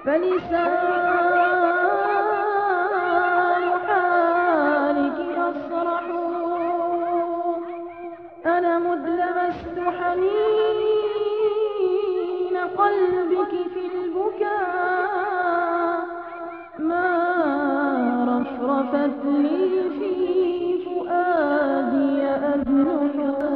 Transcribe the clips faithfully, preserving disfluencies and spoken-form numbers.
فلسان حالك أصرح. أنا مذ لمست حنين قلبك في البكاء ما رفرفت لي في فؤادي أذنك.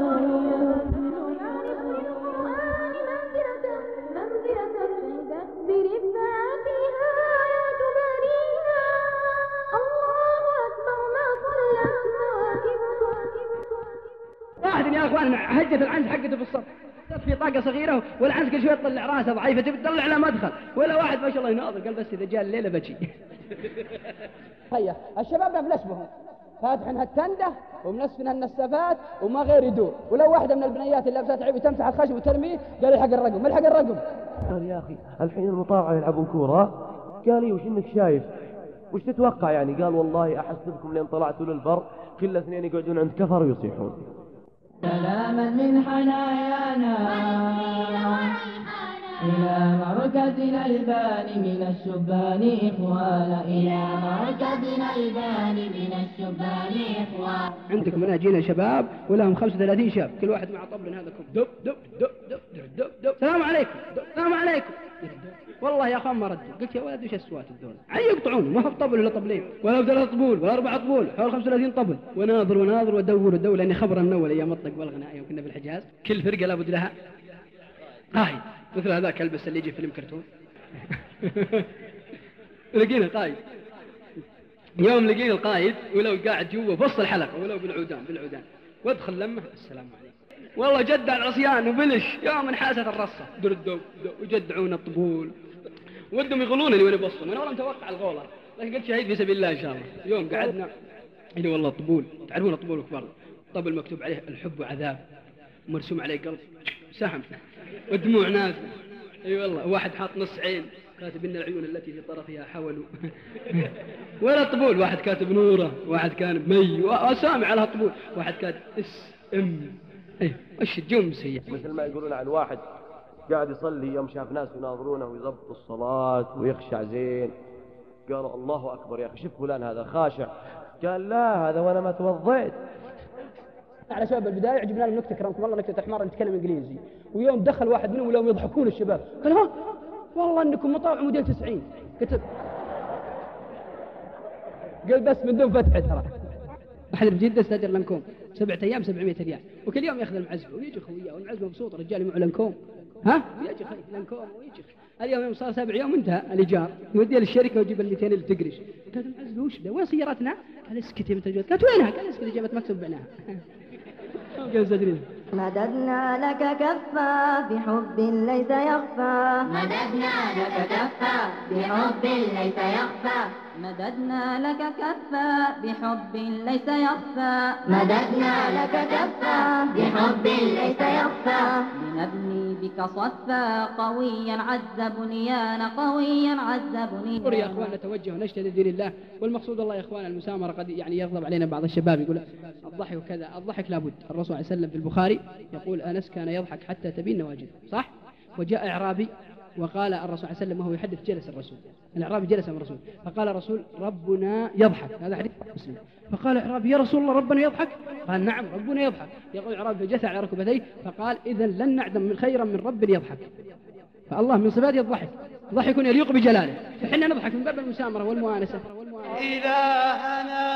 واحد يا اخوان هجت العنز حقته في الصف في طاقه صغيره والعنز كل شويه تطلع راسه ضعيفه تبي تطلع له مدخل ولا واحد ما شاء الله يناظر قال بس اذا جاء الليله بجي. هيا الشباب نفلش بهم فاتحين هالتنده ومنسفين هالنسافات وما غير يدور. ولو واحده من البنيات اللي لابسه عيب تمسح الخشب وترميه قال الحق الرقم الحق الرقم. قال يا اخي الحين المطاوعه يلعبون كوره. قال لي وش انك شايف وش تتوقع يعني؟ قال والله احسبكم لين طلعتوا للبر كل اثنين يقعدون عند كفر ويصيحون. سلاما من حنايانا إلى مركزنا الباني من الشبان إخوانا إلى مركزنا الباني من الشبان إخوانا. عندكم هنا جينا شباب ولهم خمسة وثلاثين شاب كل واحد مع طبل هذا كم دب دب دب دب دب دب السلام عليكم السلام عليكم. والله يا اخوان ما ردوا. قلت يا ولد وش السوات الدول عي يقطعون ما هو طبل ولا طبلين ولا ثلاث طبول ولا اربع طبول حول خمسة وثلاثين طبل وناظر وناظر وادور ودور لاني خبر من اول ايام الطق والغناء وكنا في الحجاز كل فرقه لابد لها قائد مثل هذاك البس اللي يجي فيلم كرتون. لقينا قائد يوم لقينا القائد ولو قاعد جوا بص الحلقه ولو بالعودان بالعودان وادخل لمه السلام عليكم. والله جد على العصيان وبلش يوم انحاست الرصه دردوا وجدعون الطبول ودهم يغلونني وانا بصهم انا والله متوقع الغوله لكن قلت شهيد في سبيل الله ان شاء الله. يوم قعدنا اللي والله الطبول تعرفون الطبول الكبار طبل مكتوب عليه الحب وعذاب ومرسوم عليه قلب سهم ودموع نازله اي أيوة والله واحد حاط نص عين كاتب ان العيون التي في طرفها حولوا. ولا الطبول واحد كاتب نوره واحد كان مي واسامي على الطبول واحد كاتب اس ام ايه وش الجوم سيء. مثل ما يقولون عن واحد قاعد يصلي يوم شاف ناس يناظرونه ويضبط الصلاة ويخشع زين قالوا الله أكبر يا أخي شوف فلان هذا خاشع. قال لا هذا وأنا ما توضيت. على شباب البداية عجبنا لهم نكتة كرمكم والله نكتة حمار نتكلم إنجليزي ويوم دخل واحد منهم ولهم يضحكون الشباب قال ها والله إنكم مطاوع موديل تسعين كتب قال بس من دون فتحة ترى. أحد بجدة استأجر لنكوم سبعة أيام سبعمية ريال وكل يوم يأخذ المعزبة ويجي خويه والمعزبة مبسوط رجال معه لنكوم ها ويجي خي لنكوم ويجي اليوم يوم صار سبع يوم انتهى الإيجار يوديه للشركة ويجيب المئتين اللي تقرش. قال المعزبة وش ذا وين سيارتنا؟ قال اسكتي متى جوت قالت وينها؟ قال اسكتي جابت مكتوب بعناها. مددنا لك كفا بحب ليس يخفى مددنا لك كفا بحب ليس يخفى مددنا لك كفا بحب ليس يخفى مددنا لك كفا بحب ليس يخفى لنبني بك صفا قويا عز بنيان قويا عز بنيان. يا اخوان نتوجه ونجتهد لدين الله والمقصود الله يا اخوان المسامره قد يعني يغضب علينا بعض الشباب يقول الضحك وكذا. الضحك لابد. الرسول صلى الله عليه وسلم في البخاري يقول انس كان يضحك حتى تبين نواجذه صح. وجاء اعرابي وقال الرسول صلى الله عليه وسلم وهو يحدث جلس الرسول الاعرابي جلس مع الرسول فقال الرسول ربنا يضحك هذا حديث مسلم. فقال الاعرابي يا رسول الله ربنا يضحك؟ قال نعم ربنا يضحك. يقول الاعرابي فجثى على ركبتيه فقال اذا لن نعدم من خيرا من رب يضحك. فالله من صفاته الضحك ضحك يليق بجلاله فحنا نضحك من باب المسامره والمؤانسه. إلهنا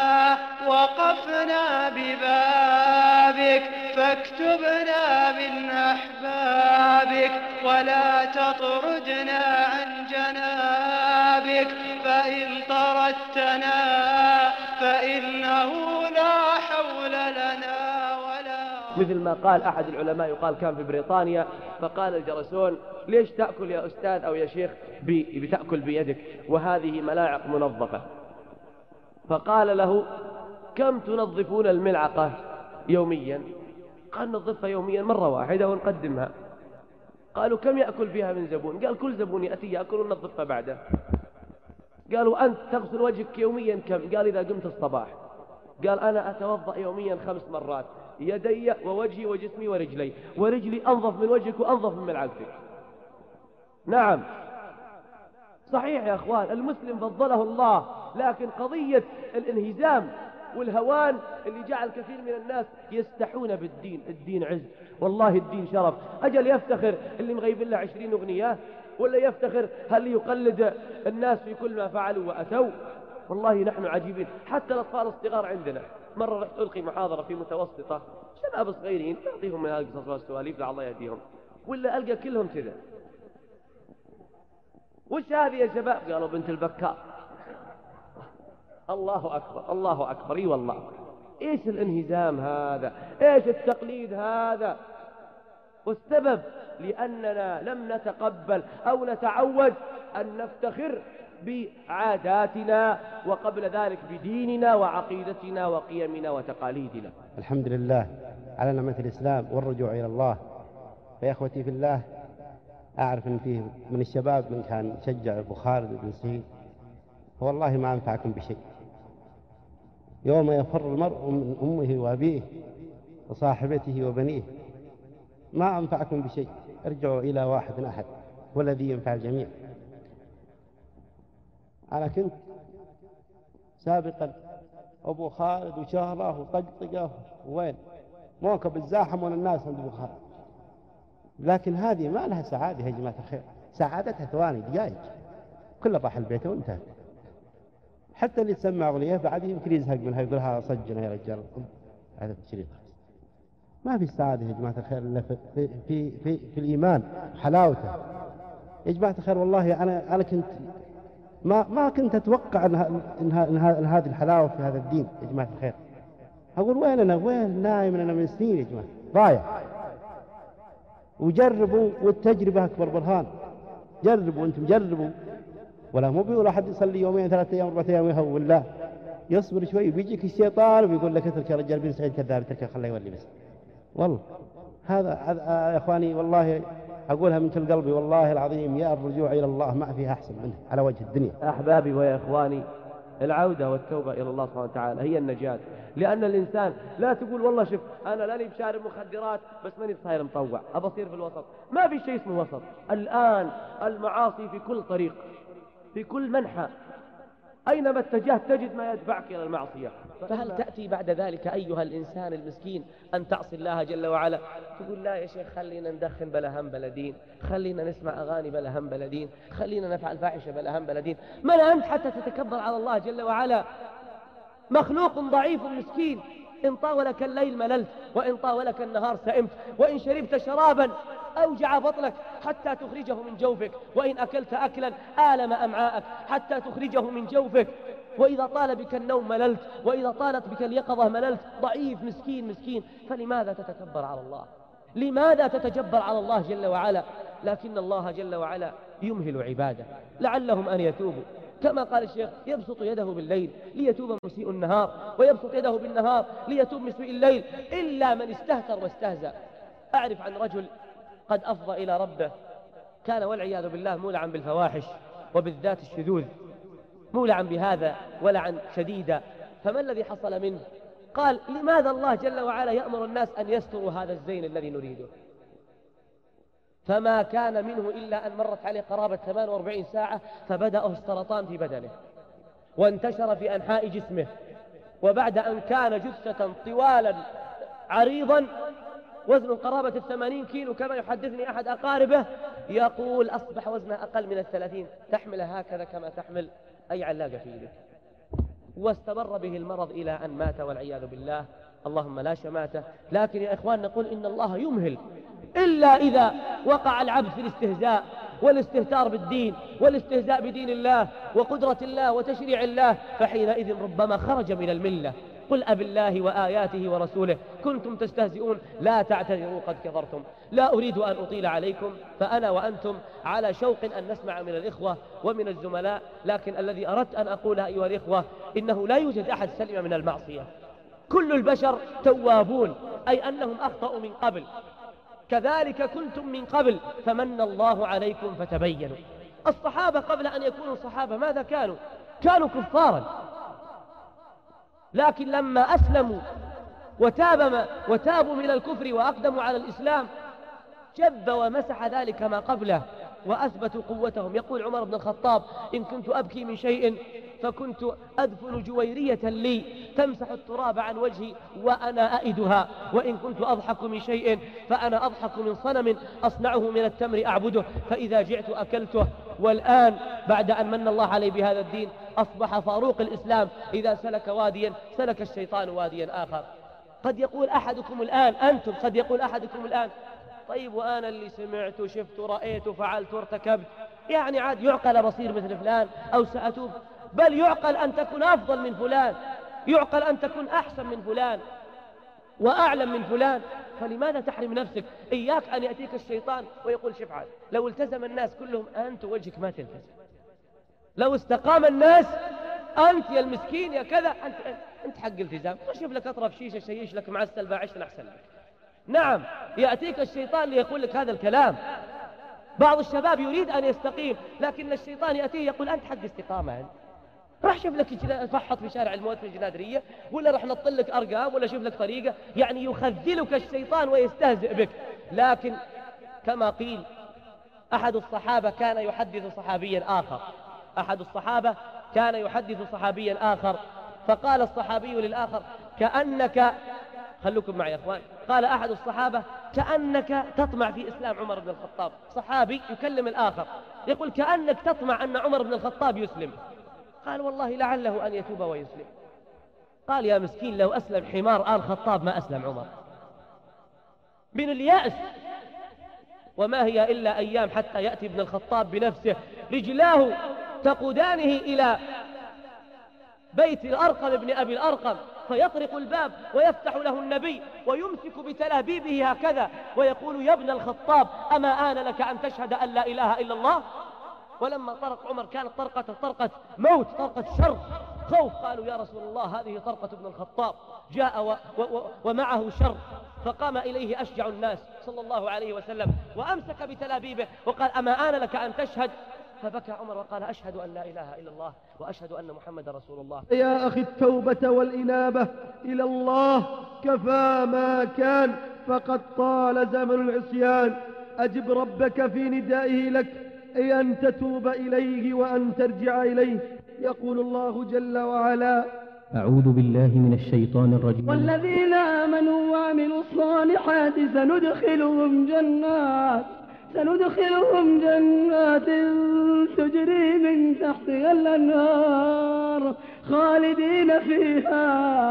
وقفنا ببابك فاكتبنا من أحبابك ولا تطردنا عن جنابك فإن طردتنا فإنه لا حول لنا ولا. مثل ما قال أحد العلماء يقال كان في بريطانيا فقال الجرسون ليش تأكل يا أستاذ أو يا شيخ بتأكل بيدك وهذه ملاعق منظفة؟ فقال له كم تنظفون الملعقة يوميا؟ قال ننظفها يوميا مرة واحدة ونقدمها. قالوا كم يأكل فيها من زبون؟ قال كل زبون يأتي يأكل وننظفها بعده. قالوا أنت تغسل وجهك يوميا كم؟ قال إذا قمت الصباح. قال أنا أتوضأ يوميا خمس مرات يدي ووجهي وجسمي ورجلي ورجلي أنظف من وجهك وأنظف من ملعقتك. نعم صحيح يا أخوان المسلم فضله الله، لكن قضية الانهزام والهوان اللي جعل كثير من الناس يستحون بالدين. الدين عز، والله الدين شرف. أجل يفتخر اللي مغيب له عشرين أغنية، ولا يفتخر هل يقلد الناس في كل ما فعلوا وأتوا؟ والله نحن عجيبين. حتى الأطفال الصغار عندنا، مرة رحت ألقي محاضرة في متوسطة، شباب صغيرين تعطيهم من هالقصص والسواليف لعل الله يهديهم، ولا ألقى كلهم كذا. وش هذه يا شباب؟ قالوا بنت البكار. الله أكبر الله أكبر. اي والله. ايش الانهزام هذا؟ ايش التقليد هذا؟ والسبب لأننا لم نتقبل أو نتعود أن نفتخر بعاداتنا، وقبل ذلك بديننا وعقيدتنا وقيمنا وتقاليدنا. الحمد لله على نعمة الإسلام والرجوع إلى الله. يا إخوتي في الله، أعرف أن فيه من الشباب من كان يشجع أبو خالد بن سعيد، والله ما أنفعكم بشيء. يوم يفر المرء من أمه وأبيه وصاحبته وبنيه ما أنفعكم بشيء. ارجعوا إلى واحد أحد والذي ينفع الجميع. أنا كنت سابقا أبو خالد وشهره وطقطقه وين موكب الزاحم ولا الناس عند أبو خالد، لكن هذه ما لها سعادة يا جماعة الخير. سعادتها ثواني دقائق، كله راح البيت وانتهت. حتى اللي تسمع أغنية بعد يمكن يزهق منها يقولها صجنا يا رجال هذا الشريط. ما في سعادة يا جماعة الخير إلا في, في, في, في, في الإيمان حلاوته يا جماعة الخير. والله أنا أنا كنت ما ما كنت أتوقع أن إن هذه الحلاوة في هذا الدين يا جماعة الخير. أقول وين أنا وين نايم أنا من سنين يا جماعة ضايع. وجربوا والتجربة أكبر برهان. جربوا أنتم جربوا، ولا مو بيقول أحد يصلي يومين ثلاثة أيام أربعة أيام ويهون، لا يصبر شوي بيجيك الشيطان وبيقول لك اترك يا رجال بن سعيد كذاب اترك خليه يولي بس. والله هذا يا إخواني والله أقولها من كل قلبي والله العظيم، يا الرجوع إلى الله ما فيها أحسن منه على وجه الدنيا. أحبابي ويا إخواني، العودة والتوبة إلى الله سبحانه وتعالى هي النجاة. لأن الإنسان لا تقول والله شوف أنا لاني بشارب مخدرات بس ماني صاير مطوع أبى أصير في الوسط. ما في شيء اسمه وسط. الآن المعاصي في كل طريق في كل منحى، أينما اتجهت تجد ما يدفعك إلى المعصية. فهل تأتي بعد ذلك أيها الإنسان المسكين أن تعصي الله جل وعلا؟ تقول لا يا شيخ خلينا ندخن بلا هم بلا دين، خلينا نسمع أغاني بلا هم بلا دين، خلينا نفعل فاحشة بلا هم بلا دين. من أنت حتى تتكبر على الله جل وعلا؟ مخلوق ضعيف مسكين، إن طاولك الليل مللت، وإن طاولك النهار سئمت، وإن شربت شرابا أوجع بطنك حتى تخرجه من جوفك، وإن أكلت أكلا آلم أمعاءك حتى تخرجه من جوفك، وإذا طال بك النوم مللت، وإذا طالت بك اليقظة مللت. ضعيف مسكين مسكين. فلماذا تتكبر على الله؟ لماذا تتجبر على الله جل وعلا؟ لكن الله جل وعلا يمهل عباده لعلهم أن يتوبوا. كما قال الشيخ يبسط يده بالليل ليتوب مسيء النهار، ويبسط يده بالنهار ليتوب مسيء الليل، إلا من استهتر واستهزأ. أعرف عن رجل قد أفضى إلى ربه، كان والعياذ بالله مولعا بالفواحش وبالذات الشذوذ، مولعا بهذا ولعا شديدا. فما الذي حصل منه؟ قال لماذا الله جل وعلا يأمر الناس أن يستروا هذا الزين الذي نريده؟ فما كان منه إلا أن مرت عليه قرابة ثمان وأربعين ساعة فبدأه السرطان في بدنه وانتشر في أنحاء جسمه، وبعد أن كان جثة طوالا عريضا وزنه قرابة الثمانين كيلو كما يحدثني أحد أقاربه، يقول أصبح وزنه أقل من الثلاثين، تحمل هكذا كما تحمل أي علاقة في يدك. واستمر به المرض إلى أن مات والعياذ بالله، اللهم لا شماته. لكن يا إخوان نقول إن الله يمهل، إلا إذا وقع العبد في الاستهزاء والاستهتار بالدين والاستهزاء بدين الله وقدرة الله وتشريع الله، فحينئذ ربما خرج من الملة. قل أب الله وآياته ورسوله كنتم تستهزئون لا تعتذروا قد كفرتم. لا أريد أن أطيل عليكم، فأنا وأنتم على شوق أن نسمع من الإخوة ومن الزملاء، لكن الذي أردت أن أقوله أيها الإخوة إنه لا يوجد أحد سلم من المعصية. كل البشر توابون، أي أنهم أخطأوا من قبل، كذلك كنتم من قبل فمن الله عليكم فتبينوا. الصحابة قبل أن يكونوا صحابة ماذا كانوا؟ كانوا كفارا، لكن لما أسلموا وتاب وتابوا من الكفر وأقدموا على الإسلام جب ومسح ذلك ما قبله، وأثبتوا قوتهم. يقول عمر بن الخطاب: إن كنت أبكي من شيء فكنت أدفن جويرية لي تمسح التراب عن وجهي وأنا أئدها، وإن كنت أضحك من شيء فأنا أضحك من صنم أصنعه من التمر أعبده، فإذا جعت أكلته. والآن بعد أن من الله عليه بهذا الدين أصبح فاروق الإسلام إذا سلك واديا سلك الشيطان واديا آخر. قد يقول أحدكم الآن، أنتم قد يقول أحدكم الآن: طيب وأنا اللي سمعت وشفت ورأيت وفعلت وارتكبت، يعني عاد يعقل بصير مثل فلان أو سأتوب؟ بل يعقل أن تكون أفضل من فلان، يعقل أن تكون أحسن من فلان وأعلم من فلان، فلماذا تحرم نفسك؟ إياك أن يأتيك الشيطان ويقول: شوف عاد لو التزم الناس كلهم أنت وجهك ما تلتزم، لو استقام الناس أنت يا المسكين يا كذا، أنت, أنت حق التزام، وشوف لك أطرف شيشة شيش لك معسل باعشن أحسن لك. نعم يأتيك الشيطان ليقول لك هذا الكلام. بعض الشباب يريد أن يستقيم لكن الشيطان يأتيه يقول: أنت حق استقامة، أنت راح شوف لك فحط في شارع الموت في الجنادرية، ولا راح نطل لك أرقام، ولا شوف لك طريقة، يعني يخذلك الشيطان ويستهزئ بك. لكن كما قيل أحد الصحابة كان يحدث صحابيا آخر أحد الصحابة كان يحدث صحابيا آخر فقال الصحابي للآخر: كأنك، خلوكم معي يا أخوان، قال أحد الصحابة: كأنك تطمع في إسلام عمر بن الخطاب. صحابي يكلم الآخر يقول: كأنك تطمع أن عمر بن الخطاب يسلم. قال: والله لعله أن يتوب ويسلم. قال: يا مسكين لو أسلم حمار آل خطاب ما أسلم عمر. من اليأس. وما هي إلا أيام حتى يأتي ابن الخطاب بنفسه، رجلاه تقودانه إلى بيت الأرقم ابن أبي الأرقم، فيطرق الباب ويفتح له النبي ويمسك بتلابيبه هكذا ويقول: يا ابن الخطاب أما آن لك أن تشهد أن لا إله إلا الله؟ ولما طرق عمر كانت طرقة طرقة موت، طرقة شر، خوف. قالوا: يا رسول الله هذه طرقة ابن الخطاب جاء و و ومعه شر. فقام إليه أشجع الناس صلى الله عليه وسلم وأمسك بتلابيبه وقال: أما آن لك أن تشهد؟ فبكى عمر وقال: أشهد أن لا إله إلا الله وأشهد أن محمد رسول الله. يا أخي التوبة والإنابة إلى الله كفى ما كان، فقد طال زمن العصيان. أجب ربك في ندائه لك، أي أن تتوب إليه وأن ترجع إليه. يقول الله جل وعلا: أعوذ بالله من الشيطان الرجيم. والذين آمنوا وعملوا الصالحات سندخلهم جنات سندخلهم جنات تجري من تحتها الأنهار خالدين فيها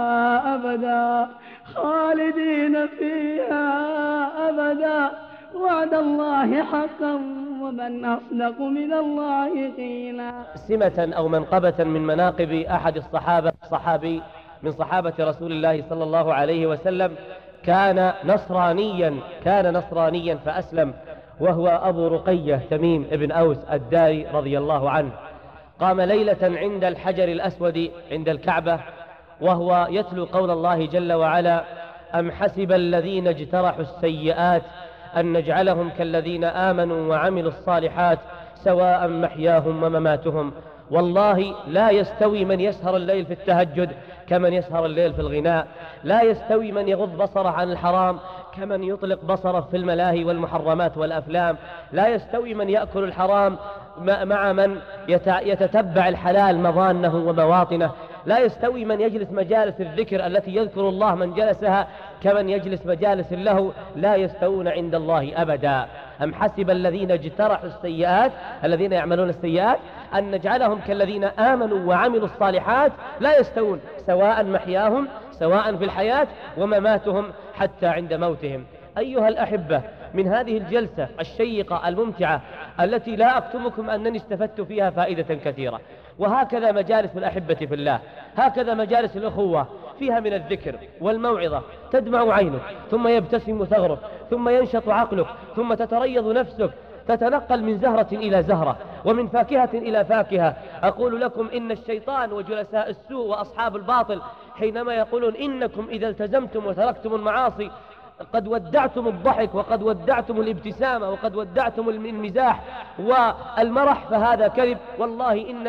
أبدا خالدين فيها أبدا وعد الله حقا ومن أصدق من الله قيلا. سمة أو منقبة من مناقب أحد الصحابة صحابي من صحابة رسول الله صلى الله عليه وسلم كان نصرانيا كان نصرانيا فأسلم، وهو أبو رقية تميم ابن أوس الداري رضي الله عنه. قام ليلة عند الحجر الأسود عند الكعبة وهو يتلو قول الله جل وعلا: أم حسب الذين اجترحوا السيئات أن نجعلهم كالذين آمنوا وعملوا الصالحات سواء محياهم ومماتهم. والله لا يستوي من يسهر الليل في التهجد كمن يسهر الليل في الغناء، لا يستوي من يغض بصره عن الحرام كمن يطلق بصره في الملاهي والمحرمات والأفلام، لا يستوي من يأكل الحرام مع من يتتبع الحلال مظانه ومواطنه، لا يستوي من يجلس مجالس الذكر التي يذكر الله من جلسها كمن يجلس مجالس اللهو، لا يستوون عند الله أبدا. أم حسب الذين اجترحوا السيئات الذين يعملون السيئات أن نجعلهم كالذين آمنوا وعملوا الصالحات لا يستوون سواء محياهم سواء في الحياة ومماتهم حتى عند موتهم. أيها الأحبة، من هذه الجلسة الشيقة الممتعة التي لا أكتمكم أنني استفدت فيها فائدة كثيرة، وهكذا مجالس الأحبة في الله، هكذا مجالس الأخوة فيها من الذكر والموعظة تدمع عينك ثم يبتسم ثغرك ثم ينشط عقلك ثم تتريض نفسك، تتنقل من زهرة إلى زهرة ومن فاكهة إلى فاكهة. أقول لكم إن الشيطان وجلساء السوء وأصحاب الباطل حينما يقولون إنكم إذا التزمتم وتركتم المعاصي قد ودعتم الضحك وقد ودعتم الابتسامة وقد ودعتم المزاح والمرح، فهذا كذب. والله إننا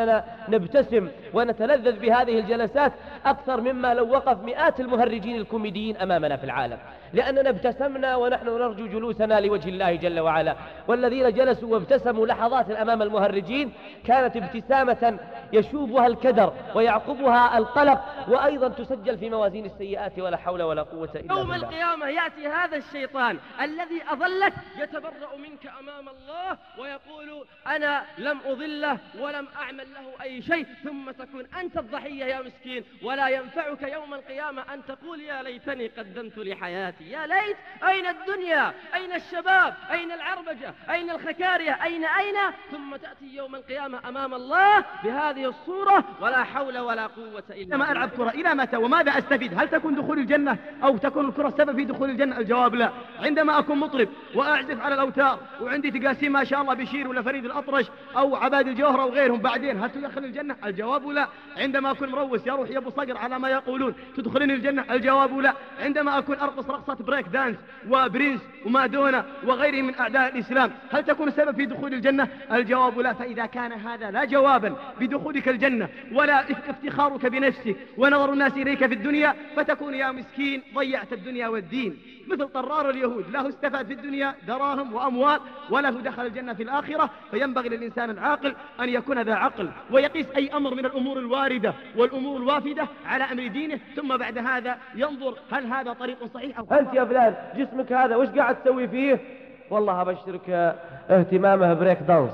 نبتسم ونتلذذ بهذه الجلسات أكثر مما لو وقف مئات المهرجين الكوميديين أمامنا في العالم، لأننا ابتسمنا ونحن نرجو جلوسنا لوجه الله جل وعلا. والذين جلسوا وابتسموا لحظات أمام المهرجين كانت ابتسامة يشوبها الكدر ويعقبها القلق، وأيضا تسجل في موازين السيئات، ولا حول ولا قوة إلا بالله. يوم القيامة يأتي هذا الشيطان الذي أضلك يتبرأ منك أمام الله ويقول أنا لم أضله ولم أعمل له أي شيء، ثم تكون أنت الضحية يا مسكين، ولا ينفعك يوم القيامة أن تقول يا ليتني قدمت لحياتي، يا ليت. أين الدنيا؟ أين الشباب؟ أين العربجة؟ أين الخكارية؟ أين أين؟ ثم تأتي يوم القيامة أمام الله بهذه الصورة، ولا حول ولا قوة إلا بالله. لما ألعب كرة إلى متى وماذا أستفيد؟ هل تكون دخول الجنة أو تكون الكرة سبب في دخول الجنة؟ الجواب لا. عندما أكون مطرب وأعزف على الأوتار وعندي تقاسيم ما شاء الله بشير ولا فريد الأطرش أو عباد الجوهرة وغيرهم، بعدين هل تدخل الجنة؟ الجواب لا. عندما أكون مروس يروح يا أبو صقر على ما يقولون، تدخلني الجنة؟ الجواب لا. عندما أكون أرقص رقصة بريك دانس وبرنس ومادونا وغيرهم من أعداء الإسلام، هل تكون سبب في دخول الجنة؟ الجواب لا. فإذا كان هذا لا جوابا بدخولك الجنة ولا افتخارك بنفسك ونظر الناس إليك في الدنيا، فتكون يا مسكين ضيعت الدنيا والدين، مثل طرار اليهود، له استفاد في الدنيا دراهم وأموال وله دخل الجنة في الآخرة. فينبغي للإنسان العاقل أن يكون ذا عقل ويقيس أي أمر من الأمور الواردة والأمور الوافدة على أمر دينه، ثم بعد هذا ينظر هل هذا طريق صحيح أو أنت يا فلان جسمك هذا وش قاعد تسوي فيه؟ والله أبشرك اهتمامه بريك دانس،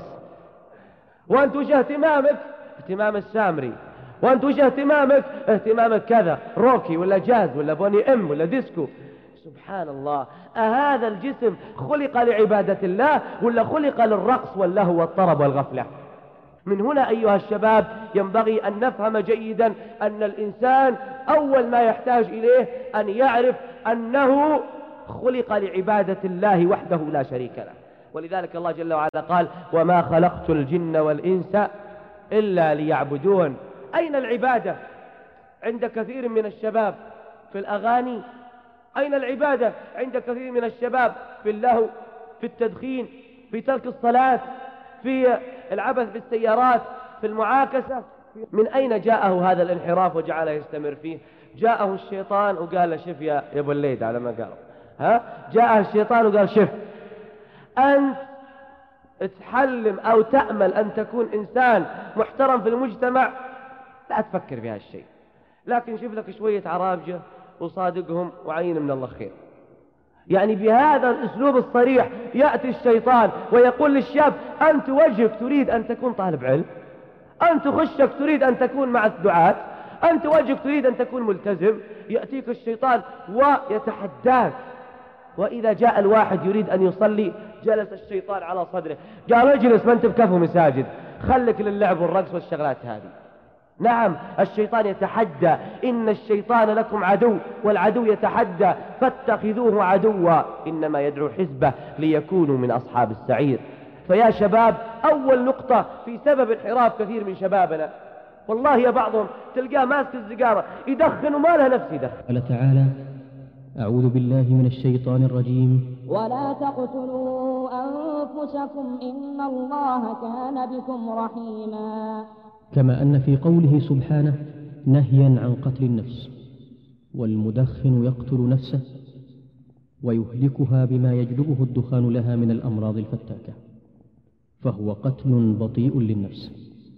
وأنت وش اهتمامك؟ اهتمام السامري، وأنت وش اهتمامك؟ اهتمامك كذا روكي ولا جاز ولا بوني ام ولا ديسكو. سبحان الله، أهذا الجسم خلق لعبادة الله ولا خلق للرقص واللهو والطرب والغفلة؟ من هنا أيها الشباب ينبغي أن نفهم جيدا أن الإنسان أول ما يحتاج إليه أن يعرف أنه خلق لعبادة الله وحده لا شريك له. ولذلك الله جل وعلا قال وما خلقت الجن والإنس إلا ليعبدون. أين العبادة عند كثير من الشباب؟ في الأغاني. أين العبادة عند كثير من الشباب؟ في اللهو، في التدخين، في ترك الصلاة، في العبث بالسيارات، في المعاكسة. من أين جاءه هذا الانحراف وجعله يستمر فيه؟ جاءه الشيطان وقال له شف يا ابو الليد على ما قال ها جاءه الشيطان وقال شف، أنت تحلم أو تأمل أن تكون إنسان محترم في المجتمع، لا تفكر في هالشيء، لكن شوف لك شوية عرابجة وصادقهم وعين من الله خير. يعني بهذا الأسلوب الصريح يأتي الشيطان ويقول للشاب أنت وجهك تريد أن تكون طالب علم، أنت خشك تريد أن تكون مع الدعاة، أنت وجهك تريد أن تكون ملتزم. يأتيك الشيطان ويتحداك. وإذا جاء الواحد يريد أن يصلي جلس الشيطان على صدره قال اجلس ما انت بكفو مساجد، خلك للعب والرقص والشغلات هذه. نعم الشيطان يتحدى، إن الشيطان لكم عدو والعدو يتحدى فاتخذوه عدوا إنما يدعو حزبه ليكونوا من أصحاب السعير. فيا شباب أول نقطة في سبب انحراف كثير من شبابنا، والله يا بعضهم تلقاه ماسك السيجارة يدخن وما له نفس يدخن. قال تعالى أعوذ بالله من الشيطان الرجيم ولا تقتلوا أنفسكم إن الله كان بكم رحيما. كما أن في قوله سبحانه نهيا عن قتل النفس، والمدخن يقتل نفسه ويهلكها بما يجلبه الدخان لها من الأمراض الفتاكة، فهو قتل بطيء للنفس.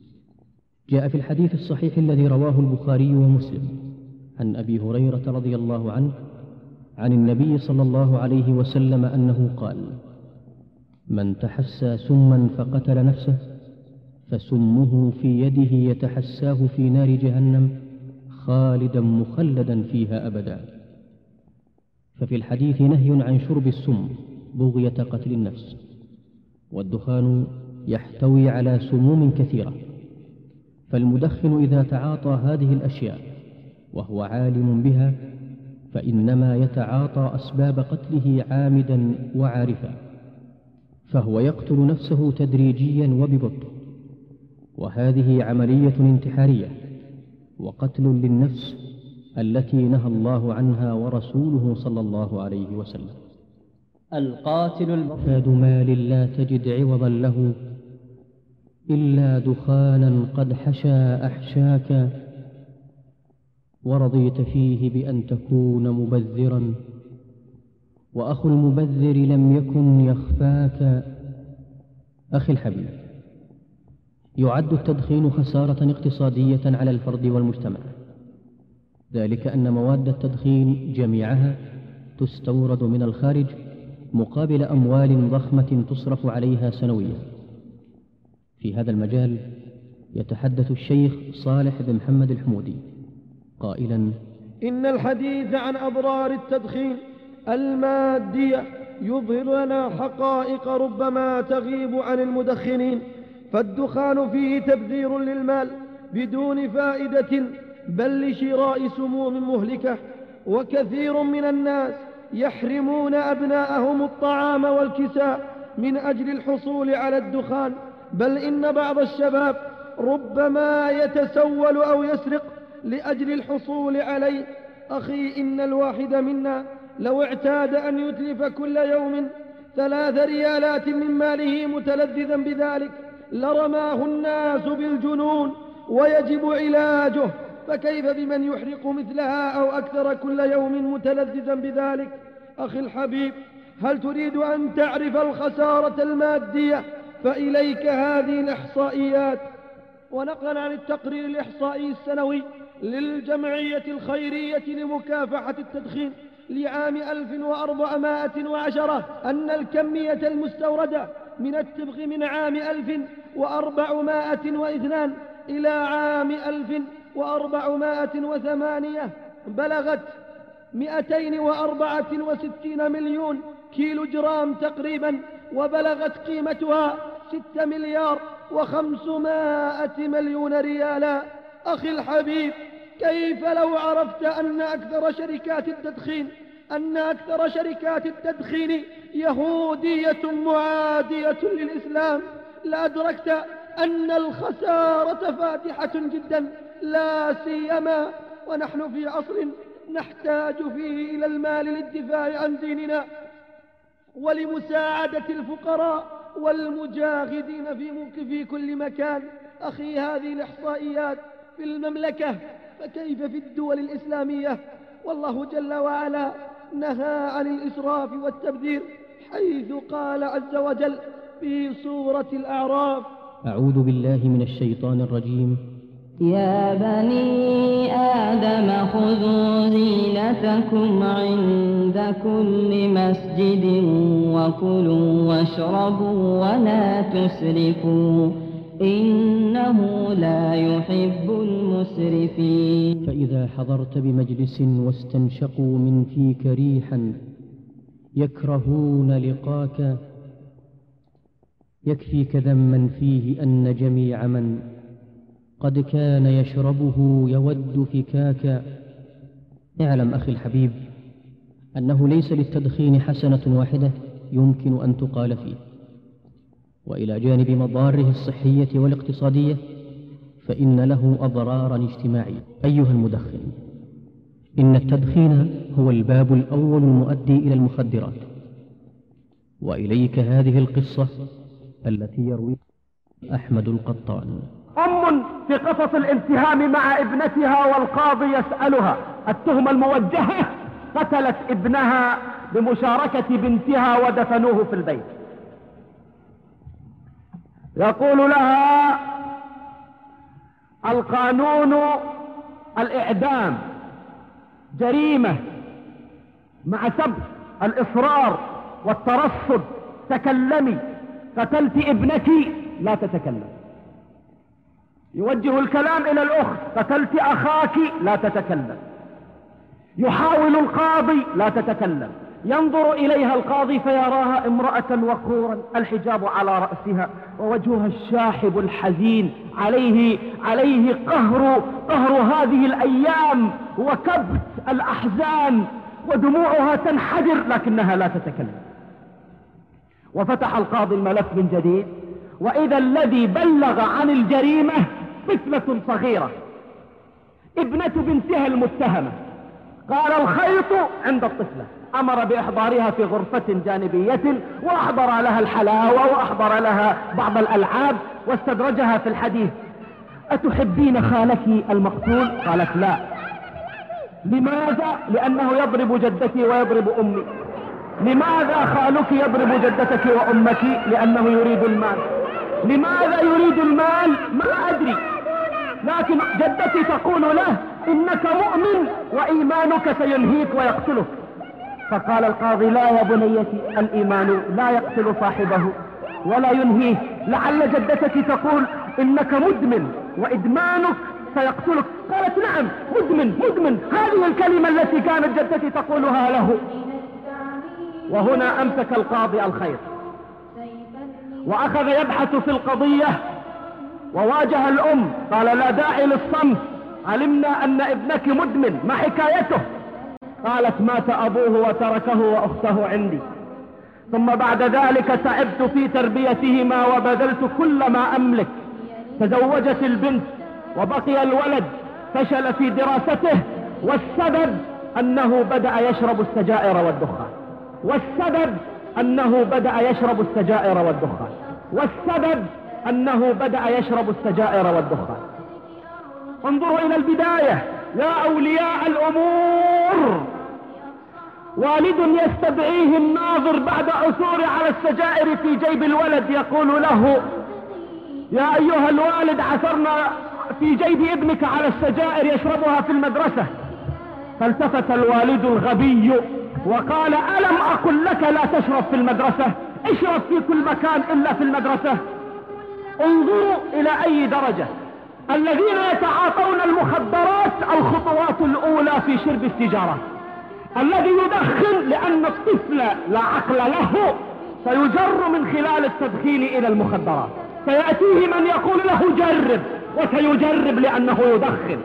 جاء في الحديث الصحيح الذي رواه البخاري ومسلم عن أبي هريرة رضي الله عنه عن النبي صلى الله عليه وسلم أنه قال من تحسى سما فقتل نفسه فسمه في يده يتحساه في نار جهنم خالدا مخلدا فيها أبدا. ففي الحديث نهي عن شرب السم بغية قتل النفس، والدخان يحتوي على سموم كثيرة، فالمدخن إذا تعاطى هذه الأشياء وهو عالم بها فإنما يتعاطى أسباب قتله عامدا وعارفا، فهو يقتل نفسه تدريجيا وببطء، وهذه عملية انتحارية وقتل للنفس التي نهى الله عنها ورسوله صلى الله عليه وسلم. القاتل المفاد مال لا تجد عوضا له إلا دخانا قد حشى أحشاك، ورضيت فيه بأن تكون مبذرا، وأخو المبذر لم يكن يخفاك. أخي الحبيب، يعد التدخين خسارة اقتصادية على الفرد والمجتمع، ذلك أن مواد التدخين جميعها تستورد من الخارج مقابل أموال ضخمة تصرف عليها سنويا. في هذا المجال يتحدث الشيخ صالح بن محمد الحمودي قائلا: إن الحديث عن أضرار التدخين المادية يظهر لنا حقائق ربما تغيب عن المدخنين، فالدخان فيه تبذير للمال بدون فائدة بل لشراء سموم مهلكة، وكثير من الناس يحرمون أبناءهم الطعام والكساء من أجل الحصول على الدخان، بل إن بعض الشباب ربما يتسول أو يسرق لأجل الحصول عليه. أخي، إن الواحد منا لو اعتاد أن يتلف كل يوم ثلاث ريالات من ماله متلذذا بذلك لرماه الناس بالجنون ويجب علاجه، فكيف بمن يحرق مثلها أو أكثر كل يوم متلذذا بذلك؟ أخي الحبيب، هل تريد أن تعرف الخسارة المادية؟ فإليك هذه الإحصائيات. ونقلا عن التقرير الإحصائي السنوي للجمعية الخيرية لمكافحة التدخين لعام ألف وأربعمائة وعشرة أن الكمية المستوردة من التبغ من عام ألف وأربعمائة واثنان إلى عام ألف وأربعمائة وثمانية بلغت مئتين وأربعة وستين مليون كيلو جرام تقريبا، وبلغت قيمتها ستة مليار وخمسمائة مليون ريالا. أخي الحبيب، كيف لو عرفت أن أكثر شركات التدخين أن أكثر شركات التدخين يهودية معادية للإسلام، لأدركت أن الخسارة فاتحة جدا، لا سيما ونحن في عصر نحتاج فيه إلى المال للدفاع عن ديننا ولمساعدة الفقراء والمجاهدين في في كل مكان. أخي، هذه الإحصائيات في المملكة، فكيف في الدول الإسلامية؟ والله جل وعلا نهى عن الإسراف والتبذير، حيث قال عز وجل في سورة الأعراف: أعوذ بالله من الشيطان الرجيم: يا بني آدم خذوا زينتكم عند كل مسجد وكلوا واشربوا ولا تسرفوا إنه لا يحب المسرفين. فإذا حضرت بمجلس واستنشقوا من فيك ريحا يكرهون لقاك، يكفيك ذما فيه أن جميع من قد كان يشربه يود فكاك. اعلم أخي الحبيب أنه ليس للتدخين حسنة واحدة يمكن أن تقال فيه، وإلى جانب مضاره الصحية والاقتصادية فإن له أضرارا اجتماعية. أيها المدخن، إن التدخين هو الباب الأول المؤدي إلى المخدرات، وإليك هذه القصة التي يرويها أحمد القطان. أم في قصص الاتهام مع ابنتها والقاضي يسألها التهمة الموجهة، قتلت ابنها بمشاركة بنتها ودفنوه في البيت. يقول لها القانون الإعدام جريمة مع سبب الإصرار والترصد، تكلمي، قتلت ابنك لا تتكلم. يوجه الكلام إلى الأخت: قتلت أخاك لا تتكلم. يحاول القاضي لا تتكلم. ينظر إليها القاضي فيراها امرأة وقورا، الحجاب على رأسها ووجهها الشاحب الحزين، عليه عليه قهر قهر هذه الأيام وكبت الأحزان، ودموعها تنحدر لكنها لا تتكلم. وفتح القاضي الملف من جديد، وإذا الذي بلغ عن الجريمة طفلة صغيرة ابنة بنتها المتهمة. قال: الخيط عند الطفلة. أمر بإحضارها في غرفة جانبية، وأحضر لها الحلاوة وأحضر لها بعض الألعاب، واستدرجها في الحديث: أتحبين خالك المقتول؟ قالت لا. لماذا؟ لأنه يضرب جدتي ويضرب أمي. لماذا خالك يضرب جدتك وأمك؟ لأنه يريد المال. لماذا يريد المال؟ ما أدري، لكن جدتي تقول له: إنك مؤمن وإيمانك سينهيك ويقتلك. فقال القاضي: لا يا بنيتي، الإيمان لا يقتل صاحبه ولا ينهيه. لعل جدتك تقول إنك مدمن وإدمانك سيقتلك. قالت: نعم، مدمن مدمن، هذه الكلمة التي كانت جدتي تقولها له. وهنا أمسك القاضي الخير وأخذ يبحث في القضية، وواجه الأم. قال: لا داعي للصمت، علمنا أن ابنك مدمن، ما حكايته؟ قالت: مات أبوه وتركه وأخته عندي، ثم بعد ذلك تعبت في تربيتهما وبذلت كل ما أملك. تزوجت البنت وبقي الولد، فشل في دراسته، والسبب أنه بدأ يشرب السجائر والدخان. والسبب أنه بدأ يشرب السجائر والدخان. والسبب أنه بدأ يشرب السجائر والدخان. انظروا إلى البداية يا أولياء الأمور. والد يستدعيه الناظر بعد عثور على السجائر في جيب الولد، يقول له: يا أيها الوالد، عثرنا في جيب ابنك على السجائر يشربها في المدرسة. فالتفت الوالد الغبي وقال: ألم أقل لك لا تشرب في المدرسة؟ اشرب في كل مكان إلا في المدرسة. انظروا إلى أي درجة الذين يتعاطون المخدرات الخطوات الأولى في شرب السيجارة. الذي يدخن لأن الطفل لا عقل له سيجر من خلال التدخين إلى المخدرات، سيأتيه من يقول له جرب وسيجرب لأنه يدخن.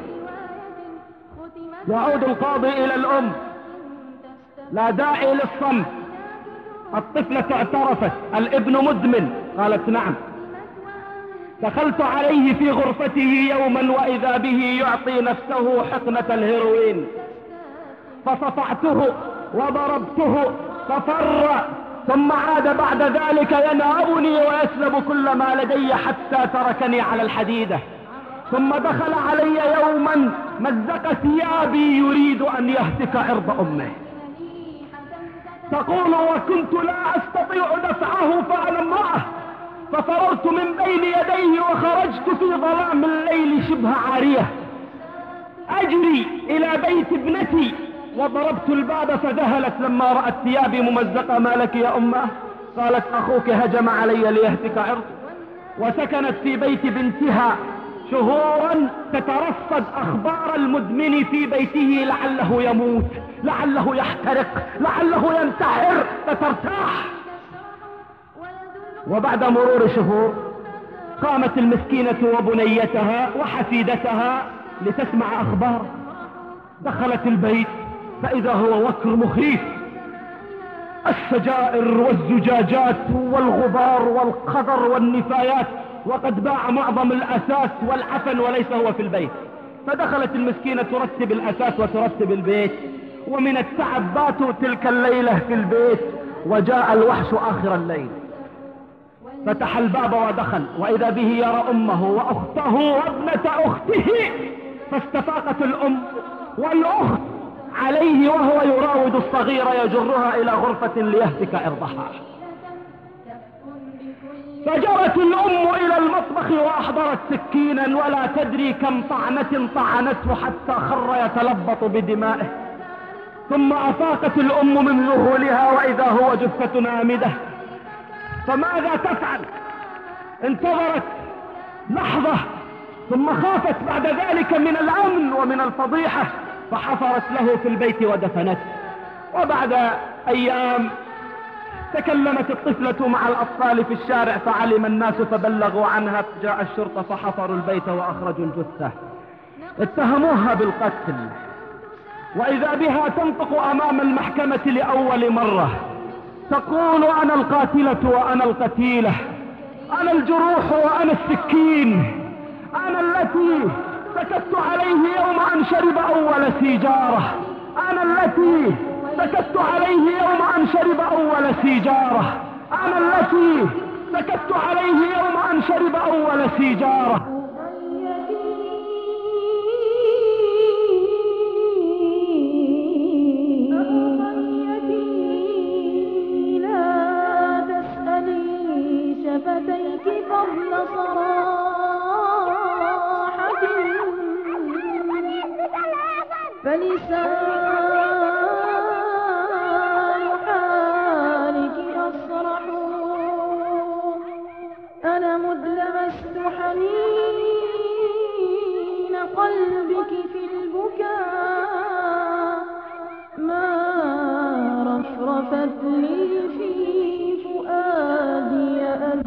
يعود القاضي إلى الأم: لا داعي للصمت، الطفلة اعترفت، الابن مدمن. قالت: نعم. دخلت عليه في غرفته يوما وإذا به يعطي نفسه حقنة الهيروين، فصفعته وضربته ففر، ثم عاد بعد ذلك ينهبني ويسلب كل ما لدي حتى تركني على الحديدة. ثم دخل علي يوما مزق ثيابي يريد أن يهتك عرض أمه. تقول: وكنت لا أستطيع دفعه فأنا امرأة، ففررت من بين يديه وخرجت في ظلام الليل شبه عارية أجري إلى بيت ابنتي، وضربت الباب فذهلت لما رأت ثيابي ممزقة. ما لك يا أمه؟ قالت: أخوك هجم علي ليهتك عرض. وسكنت في بيت بنتها شهورا تترصد أخبار المدمن في بيته، لعله يموت، لعله يحترق، لعله ينتحر، فترتاح. وبعد مرور شهور قامت المسكينة وبنيتها وحفيدتها لتسمع أخبار. دخلت البيت فإذا هو وكر مخيف، السجائر والزجاجات والغبار والقدر والنفايات، وقد باع معظم الأساس والعفن وليس هو في البيت. فدخلت المسكينة ترتب الأساس وترتب البيت، ومن التعب باتوا تلك الليلة في البيت. وجاء الوحش آخر الليل، فتح الباب ودخل، وإذا به يرى أمه وأخته وابنة أخته. فاستفاقت الأم والأخت عليه وهو يراود الصغير يجرها إلى غرفة ليهتك عرضها. فجرت الأم إلى المطبخ وأحضرت سكينا ولا تدري كم طعنة طعنته حتى خر يتلبط بدمائه. ثم أفاقت الأم من ذهولها وإذا هو جثة آمدة. فماذا تفعل؟ انتظرت لحظة ثم خافت بعد ذلك من الأمن ومن الفضيحة، فحفرت له في البيت ودفنته. وبعد أيام تكلمت الطفلة مع الأطفال في الشارع فعلم الناس فبلغوا عنها، جاء الشرطة فحفروا البيت وأخرجوا الجثة. اتهموها بالقتل، وإذا بها تنطق أمام المحكمة لأول مرة تقول: أنا القاتلة وأنا القتيلة، أنا الجروح وأنا السكين، أنا التي سكت عليه يوم أن شرب أول سيجارة، أنا التي سكت عليه يوم أن شرب أول سيجارة، أنا التي سكت عليه يوم أن شرب أول سيجارة. شفتيك فضل صراحة فلسان حالك أصرح. أنا مذ لمست حنين قلبك في البكاء ما رفرفت لي في فؤادي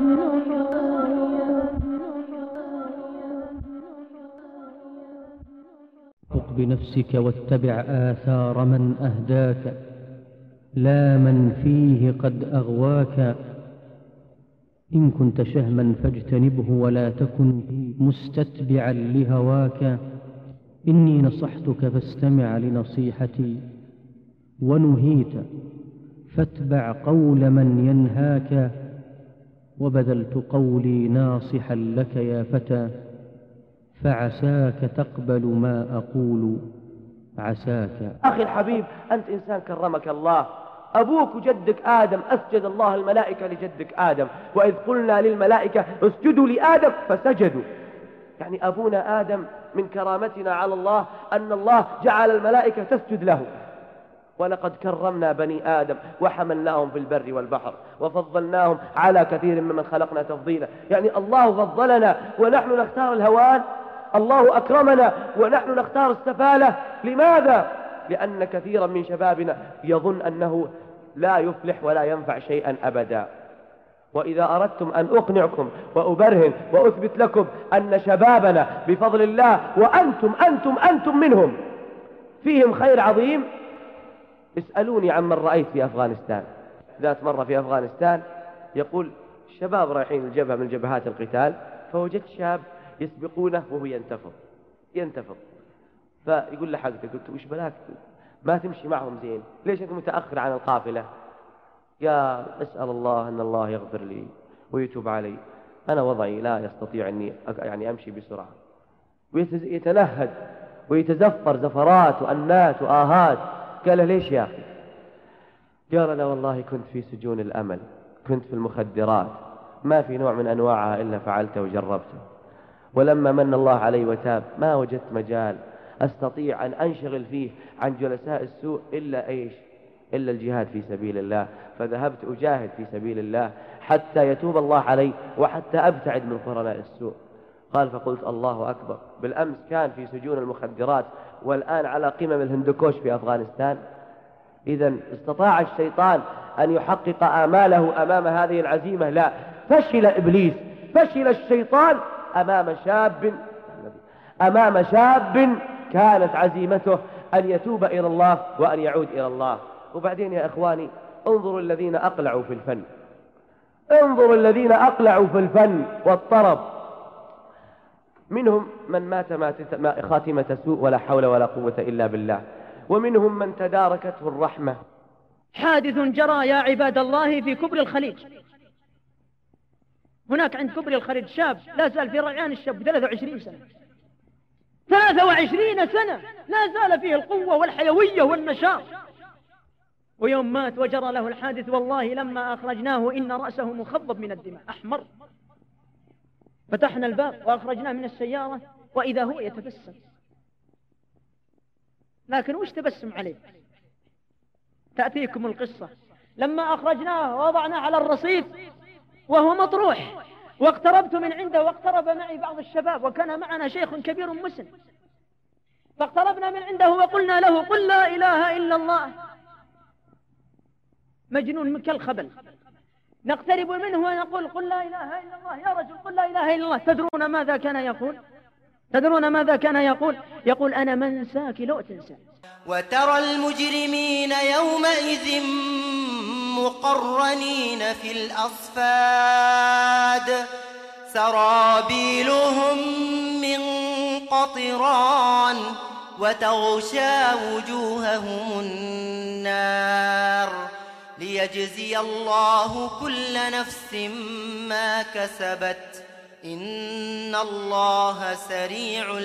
ثق بنفسك واتبع آثار من أهداك لا من فيه قد أغواك. إن كنت شهما فاجتنبه ولا تكن مستتبعا لهواك. إني نصحتك فاستمع لنصيحتي ونهيت فاتبع قول من ينهاك. وبذلت قولي ناصحا لك يا فتى فعساك تقبل ما أقول عساك. أخي الحبيب، أنت إنسان كرمك الله، أبوك وجدك آدم أسجد الله الملائكة لجدك آدم، وإذ قلنا للملائكة اسجدوا لآدم فسجدوا. يعني أبونا آدم من كرامتنا على الله أن الله جعل الملائكة تسجد له. ولقد كرمنا بني آدم وحملناهم في البر والبحر وفضلناهم على كثير ممن خلقنا تفضيلا. يعني الله فضلنا ونحن نختار الهوان، الله أكرمنا ونحن نختار السفالة. لماذا؟ لأن كثيرا من شبابنا يظن أنه لا يفلح ولا ينفع شيئا أبدا. وإذا أردتم أن أقنعكم وأبرهن وأثبت لكم أن شبابنا بفضل الله وأنتم أنتم أنتم منهم فيهم خير عظيم، اسألوني عمن رأيت في أفغانستان. ذات مرة في أفغانستان يقول الشباب رايحين الجبهة من جبهات القتال، فوجدت شاب يسبقونه وهو ينتفض ينتفض فيقول له حقك، قلت وش بلاك ما تمشي معهم زين؟ ليش أنت متأخر عن القافلة؟ يا أسأل الله أن الله يغفر لي ويتوب علي، أنا وضعي لا يستطيع أني يعني أمشي بسرعة. ويتنهد ويتزفر زفرات وأنات وآهات. قال له ليش يا أخي؟ قال لا والله كنت في سجون الأمل، كنت في المخدرات، ما في نوع من أنواعها إلا فعلته وجربته، ولما من الله علي وتاب ما وجدت مجال أستطيع أن أنشغل فيه عن جلساء السوء إلا إيش؟ إلا الجهاد في سبيل الله. فذهبت أجاهد في سبيل الله حتى يتوب الله علي وحتى أبتعد من قرناء السوء. قال فقلت الله أكبر، بالأمس كان في سجون المخدرات والآن على قمم الهندوكوش في أفغانستان. إذا استطاع الشيطان أن يحقق آماله أمام هذه العزيمة؟ لا، فشل إبليس، فشل الشيطان أمام شاب أمام شاب كانت عزيمته أن يتوب إلى الله وأن يعود إلى الله. وبعدين يا إخواني انظروا الذين أقلعوا في الفن، انظروا الذين أقلعوا في الفن والطرب، منهم من مات مات خاتمة سوء ولا حول ولا قوة إلا بالله، ومنهم من تداركته الرحمة. حادث جرى يا عباد الله في كبر الخليج. هناك عند كبر الخليج شاب لا زال في ريعان الشاب ثلاثة وعشرين سنة، ثلاثة وعشرين سنة لا زال فيه القوة والحيوية والنشاط. ويوم مات وجرى له الحادث والله لما أخرجناه إن رأسه مخضب من الدماء أحمر. فتحنا الباب وأخرجناه من السيارة وإذا هو يتبسم. لكن وش تبسم عليه؟ تأتيكم القصة. لما أخرجناه ووضعناه على الرصيف وهو مطروح، واقتربت من عنده واقترب معي بعض الشباب، وكان معنا شيخ كبير مسن، فاقتربنا من عنده وقلنا له قل لا إله إلا الله. مجنون كالخبل. نقترب منه ونقول قل لا إله إلا الله، يا رجل قل لا إله إلا الله. تدرون ماذا كان يقول؟ تدرون ماذا كان يقول؟ يقول أنا منساك لو تنسى. وترى المجرمين يومئذ مقرنين في الأصفاد سرابيلهم من قطران وتغشى وجوههم النار وليجزي الله كل نفس ما كسبت إن الله سريع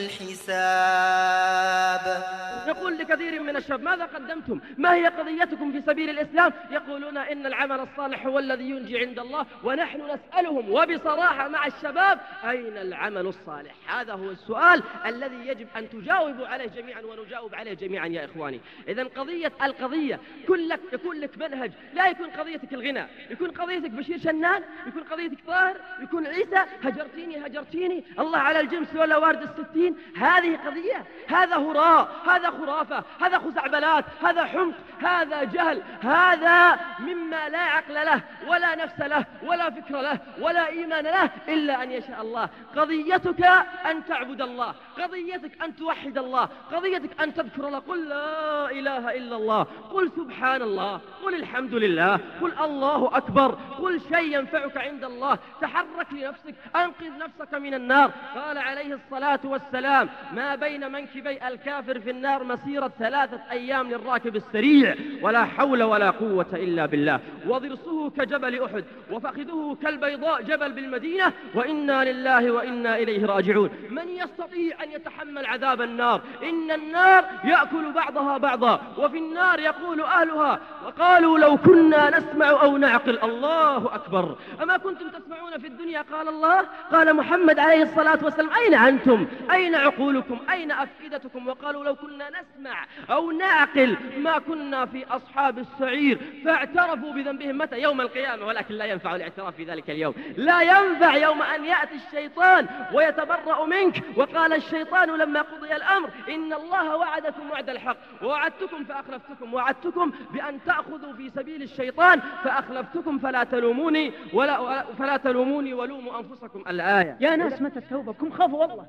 الحساب. يقول لكثير من الشباب ماذا قدمتم؟ ما هي قضيتكم في سبيل الإسلام؟ يقولون إن العمل الصالح هو الذي ينجي عند الله، ونحن نسألهم وبصراحة مع الشباب أين العمل الصالح؟ هذا هو السؤال الذي يجب أن تجاوبوا عليه جميعا ونجاوب عليه جميعا يا إخواني. إذن قضية القضية كل لك يكون لك منهج، لا يكون قضيتك الغنى، يكون قضيتك بشير شنان، يكون قضيتك طاهر، يكون عيسى هجرتيني هجرتيني الله على الجمس ولا وارد الستين. هذه قضية، هذا هراء، هذا خرافة، هذا خزعبلات، هذا حمق، هذا جهل، هذا مما لا عقل له ولا نفس له ولا فكر له ولا إيمان له إلا أن يشاء الله. قضيتك أن تعبد الله، قضيتك أن توحد الله، قضيتك أن تذكر الله. قل لا إله إلا الله، قل سبحان الله، قل الحمد لله، قل الله أكبر، قل شيء ينفعك عند الله، تحرك لنفسك، أنقذ نفسك من النار. قال عليه الصلاة والسلام ما بين منكبي الكافر في النار مسيرة ثلاثة أيام للراكب السريع، ولا حول ولا قوة إلا بالله. وضرسه كجبل أحد، وفخذه كالبيضاء جبل بالمدينة، وإنا لله وإنا إليه راجعون. من يستطيع أن يتحمل عذاب النار؟ إن النار يأكل بعضها بعضا، وفي النار يقول أهلها وقالوا لو كنا نسمع أو نعقل. الله أكبر. أما كنتم تسمعون في الدنيا؟ قال الله، قال محمد عليه الصلاة والسلام أين أنتم؟ أين عقولكم؟ أين أفئدتكم؟ وقالوا لو كنا نسمع أو نعقل ما كنا في أصحاب السعير. فاعترفوا بذنبهم متى؟ يوم القيامة، ولكن لا ينفع الاعتراف في ذلك اليوم، لا ينفع يوم أن يأتي الشيطان ويتبرأ منك. وقال الشيطان لما قضي الأمر إن الله وعدكم وعد الحق ووعدتكم فأخلفتكم، وعدتكم بأن تأخذوا في سبيل الشيطان فأخلفتكم فلا تلوموني ولا فلا تلوموني ولوموا أنفسكم. الآية. يا ناس متى توبكم؟ خافوا الله،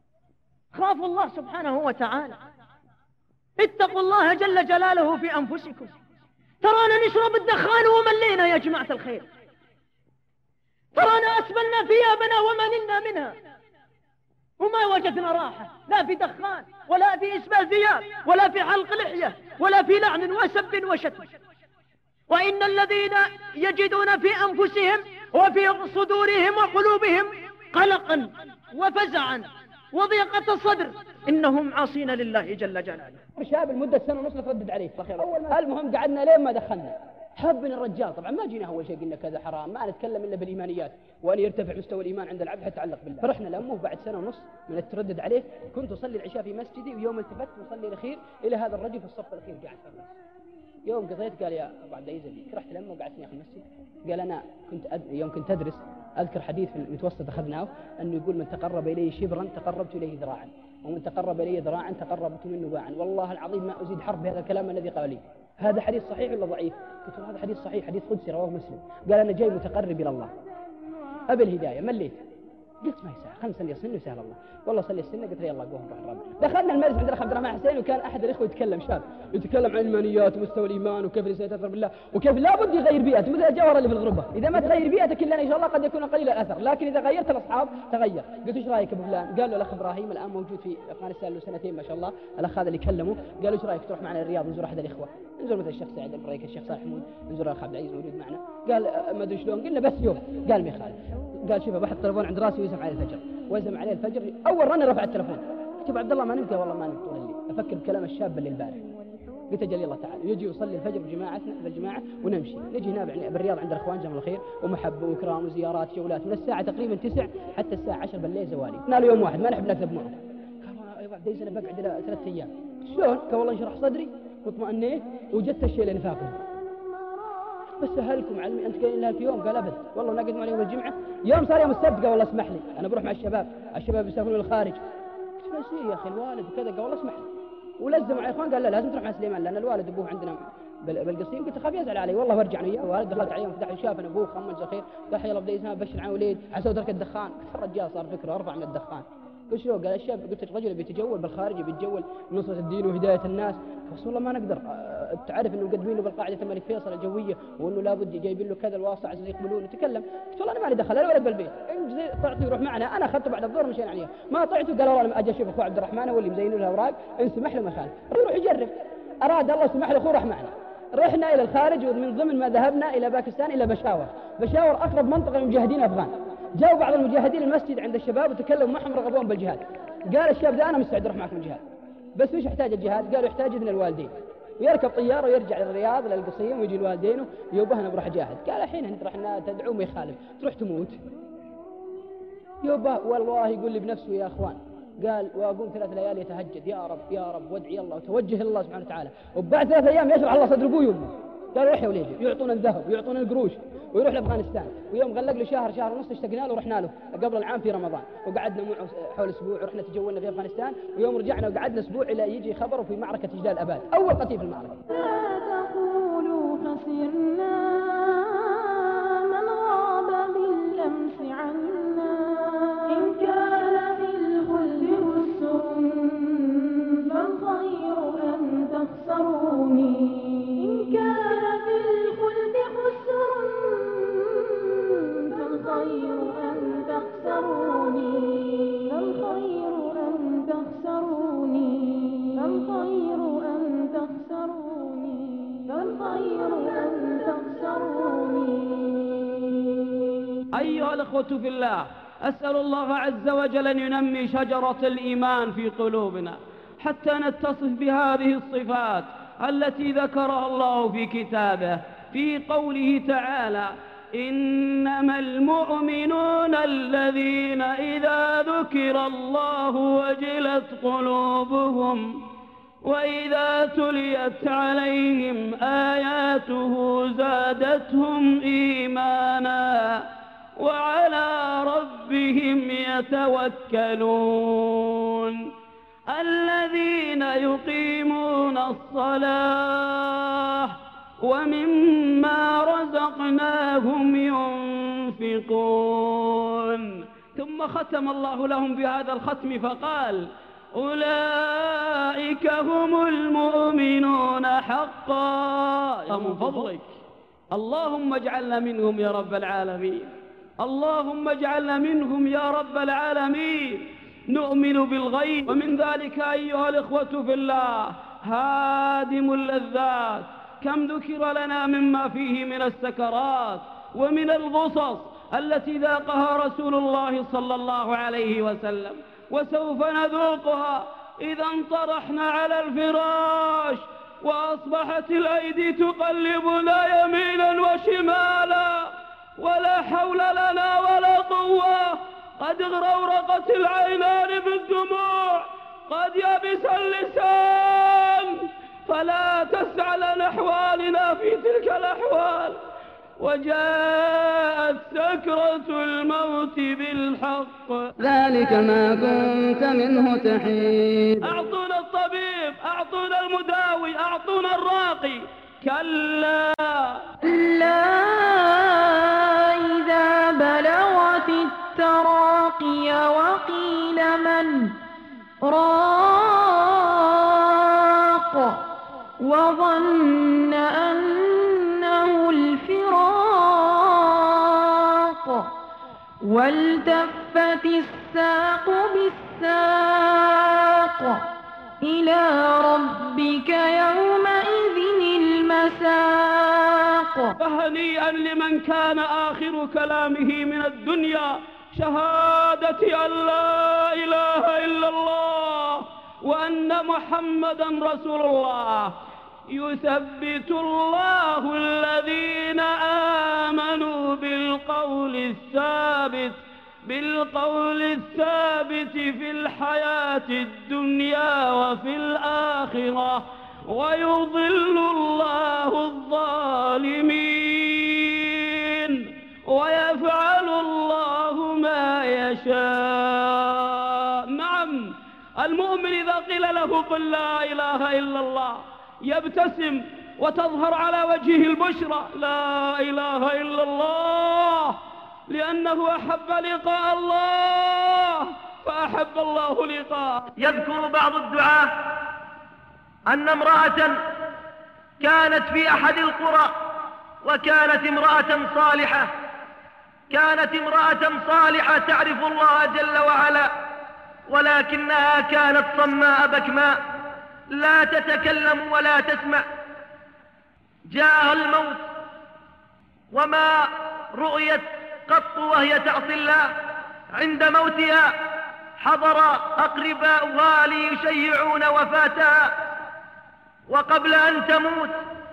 خافوا الله سبحانه وتعالى، اتقوا الله جل جلاله في أنفسكم. ترانا نشرب الدخان وملينا يا جماعة الخير، ترانا أسبلنا ثيابنا وما نلنا منها، وما وجدنا راحة لا في دخان ولا في إسبال ثياب ولا في حلق لحية ولا في لعن وسب وشتم. وإن الذين يجدون في أنفسهم وفي صدورهم وقلوبهم قلقا وفزعا وضيقة صدر إنهم عاصين لله جل جلاله. شاب المدة سنة ونص تردد عليه. المهم قعدنا لين ما دخلنا، حبنا الرجال. طبعا ما جينا أول شيء قلنا كذا حرام، ما نتكلم إلا بالإيمانيات وأن يرتفع مستوى الإيمان عند العبد حتى يتعلق بالله. فرحنا لأمه بعد سنة ونص من التردد عليه. كنت أصلي العشاء في مسجدي، ويوم التفت وصلي الأخير إلى هذا الرجل في الصف الأخير قاعد في الناس. يوم قضيت قال يا أبو عبد العزيز أبيك، رحت لأمه وقعدتني في المسجد. قال أنا كنت أد... يوم كنت أدرس أذكر حديث في المتوسط أخذناه أنه يقول من تقرب إليه شبرا تقربت إليه ذراعا، ومن تقرب إليه ذراعا تقربت منه باعا. والله العظيم ما أزيد حرف بهذا الكلام الذي قال لي. هذا حديث صحيح ولا ضعيف؟ قلت له هذا حديث صحيح، حديث قدسي رواه مسلم. قال أنا جاي متقرب إلى الله أبي الهداية. مليت قلت ما يساعد، خلنا نصلي السنة وسهل الله. والله صلي السنة قلت يلا قوم روح الرابع. دخلنا المجلس عند الأخ عبد الرحمن حسين، وكان أحد الإخوة يتكلم شاب يتكلم عن الإيمانيات ومستوى الإيمان وكيف الإنسان يتأثر بالله وكيف لا بد يغير بيئته مثل الجوهر اللي في الغربة. إذا ما تغير بيئتك إلا إن شاء الله قد يكون قليل الأثر، لكن إذا غيرت الأصحاب تغير. قلت إيش رأيك أبو فلان؟ قال له الأخ إبراهيم الآن موجود في أفغانستان له سنتين ما شاء الله، الأخ هذا اللي كلمه قال له إيش رأيك تروح معنا الرياض نزور أحد الإخوة، نزور مثل الشيخ سعيد البريك، الشيخ صالح حمود، نزور الأخ عبد العزيز موجود معنا. قال ما أدري شلون، قلنا بس يوم. قال ما يخالف. قال شوف بحط التليفون عند راسي ويزم عليه الفجر، ويزم عليه الفجر. أول رنة رفع التليفون، قلت ابو عبد الله ما نمت؟ والله ما نمت طول الليل افكر بكلام الشاب اللي البارح. قلت اجل يلا تعال، يجي يصلي الفجر بجماعتنا بالجماعه ونمشي، نجي هنا بالرياض عند الاخوان جزاهم الله خير، ومحبه واكرام وزيارات جولات من الساعه تقريبا تسع حتى الساعه عشرة بالليل زوالي. قلنا له يوم واحد ما نحب نكذب معه. قال يا ابو عبد العزيز انا بقعد الى ثلاث ايام. شلون؟ قال والله انشرح صدري واطمئنيت وجدت الشيء اللي نفاقه. بس سهلكم علمي انت قايلين لها في يوم؟ قال ابد والله نقعد مع يوم الجمعه. يوم صار يوم السبت قال والله اسمح لي انا بروح مع الشباب، الشباب يسافرون للخارج. قلت له يا اخي الوالد وكذا. قال والله اسمح لي. ولزم على اخوان قال لا لازم تروح مع سليمان لان الوالد ابوه عندنا بالقصيم. قلت خاف يزعل علي والله برجع انا وياه. الوالد دخلت عليه فتح شاف ابوه خمن جزاه خير، قال حي الله بدي اسمه بشر عن وليد عسى ترك الدخان. قلت الرجال صار فكره ارفع من الدخان. قلت شو؟ قال الشاب. قلت الرجل بيتجول بالخارج بيتجول نصرة الدين وهداية الناس. بس والله ما نقدر. أه تعرف انه مقدمين له بالقاعدة الملك فيصل الجوية وانه لابد جايبين له كذا الواسطة عشان يقبلون. يتكلم. قلت والله انا ما لي دخل انا ولد بالبيت، ان طعته يروح معنا. انا اخذته بعد الظهر مشينا عليه. ما طعته قال والله انا اجي اشوف اخو عبد الرحمن هو اللي مزين له الاوراق ان سمح له ما خالف يروح يجرب. اراد الله سمح له اخوه راح معنا. رحنا إلى الخارج، ومن ضمن ما ذهبنا إلى باكستان إلى بشاور. بشاور أقرب منطقة للمجاهدين أفغان. جاءوا بعض المجاهدين المسجد عند الشباب وتكلموا معهم رغبوهم بالجهاد. قال الشاب ده أنا مستعد أروح معكم الجهاد، بس وش يحتاج الجهاد؟ قالوا يحتاج إذن الوالدين، ويركب طيارة ويرجع للرياض للقصيم ويجي الوالدين ويوبه أنا بروح أجاهد. قال الحين أنت راح تدعو ما يخالف، تروح تموت يوبه. والله يقول لي بنفسه يا أخوان، قال وأقوم ثلاث ليالي يتهجد يا رب يا رب وادعي الله وتوجه الله سبحانه وتعالى، وبعد ثلاث أيام يشرح الله صدر أبوه وأمه. قالوا روح يا وليدي، يعطونا الذهب ويعطونا القروش ويروح لأفغانستان. ويوم غلق له شهر شهر ونص اشتقنا له ورحنا له قبل العام في رمضان، وقعدنا معه حول أسبوع ورحنا تجولنا في أفغانستان. ويوم رجعنا وقعدنا أسبوع إلى يجي خبره في معركة إجلال الأباد، أول قتيل في المعركة. لا تقولوا خسرنا من غاب بالأمس عنا، إن كان في الخلد خسر فالخير أن تخسروني، إن كان في الخلد خسر فالخير أن تخسروني، فالخير أن تخسروني، فالخير أن تخسروني، فالخير أن تخسروني. أيها الأخوة في الله، أسأل الله عز وجل أن ينمي شجرة الإيمان في قلوبنا حتى نتصف بهذه الصفات التي ذكرها الله في كتابه في قوله تعالى: إنما المؤمنون الذين إذا ذكر الله وجلت قلوبهم وإذا تليت عليهم آياته زادتهم إيمانا وعلى ربهم يتوكلون الذين يقيمون الصلاة ومما رزقناهم ينفقون. ثم ختم الله لهم بهذا الختم فقال: أولئك هم المؤمنون حقا. يا من فضلك اللهم اجعلنا منهم يا رب العالمين، اللهم اجعلنا منهم يا رب العالمين. نؤمن بالغيب، ومن ذلك أيها الإخوة في الله هادم اللذات. كم ذكر لنا مما فيه من السكرات ومن الغصص التي ذاقها رسول الله صلى الله عليه وسلم، وسوف نذوقها إذا انطرحنا على الفراش وأصبحت الأيدي تقلبنا يمينا وشمالا ولا حول لنا ولا قوة. قد غرورقت العينان بالدموع، قد يبس اللسان، فلا تسعى لنا أحوالنا في تلك الأحوال. وجاءت سكرة الموت بالحق، ذلك ما كنت منه تحيد. أعطونا الطبيب، أعطونا المداوي، أعطونا الراقي. كلا لا إذا بلغت التراقي وقيل من راق وظن أنه الفراق والتفت الساق بالساق إلى ربك يومئذ المساق. فهنيئا لمن كان آخر كلامه من الدنيا شهادة أن لا إله إلا الله وأن محمدا رسول الله. يثبت الله الذين آمنوا بالقول الثابت بالقول الثابت في الحياة الدنيا وفي الآخرة ويضل الله الظالمين ويفعل الله ما يشاء. نعم، المؤمن إذا قيل له قل لا إله إلا الله يبتسم وتظهر على وجهه البشرى لا إله إلا الله، لأنه أحب لقاء الله فأحب الله لقاءه. يذكر بعض الدعاة أن امرأة كانت في أحد القرى، وكانت امرأة صالحة، كانت امرأة صالحة تعرف الله جل وعلا، ولكنها كانت صماء بكماء لا تتكلم ولا تسمع. جاء الموت وما رؤيت قط وهي تعصي الله. عند موتها حضر أقرباؤها ليشيعون وفاتها، وقبل أن تموت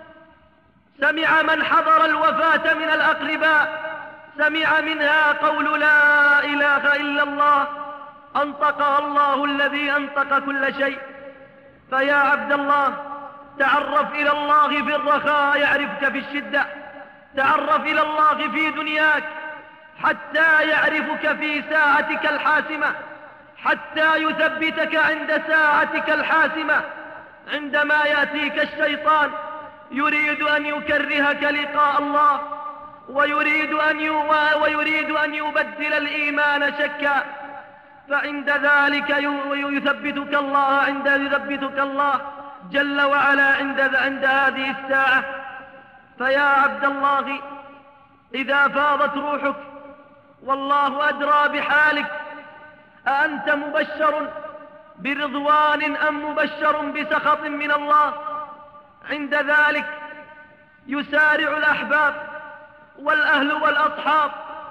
سمع من حضر الوفاة من الأقرباء سمع منها قول لا إله إلا الله، أنطقها الله الذي أنطق كل شيء. فيا عبد الله، تعرف إلى الله في الرخاء يعرفك في الشدة، تعرف إلى الله في دنياك حتى يعرفك في ساعتك الحاسمة، حتى يثبتك عند ساعتك الحاسمة، عندما يأتيك الشيطان يريد أن يكرهك لقاء الله، ويريد أن ويريد أن يبدل الإيمان شكا، فعند ذلك يثبتك الله عند يثبتك الله جل وعلا عند عند هذه الساعة. فيا عبد الله، إذا فاضت روحك والله أدرى بحالك، أأنت مبشر برضوان أم مبشر بسخط من الله؟ عند ذلك يسارع الأحباب والأهل والأصحاب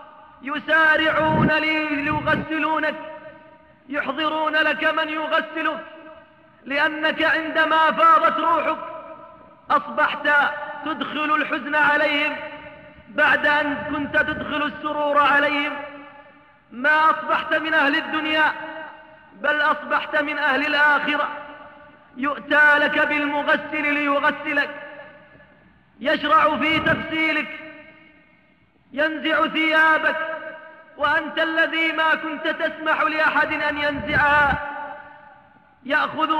يسارعون ليغسلونك، يحضرون لك من يغسلك، لأنك عندما فاضت روحك أصبحت تدخل الحزن عليهم بعد أن كنت تدخل السرور عليهم. ما أصبحت من أهل الدنيا بل أصبحت من أهل الآخرة. يؤتى لك بالمغسل ليغسلك، يشرع في تغسيلك، ينزع ثيابك وأنت الذي ما كنت تسمح لأحد أن ينزعها، يأخذ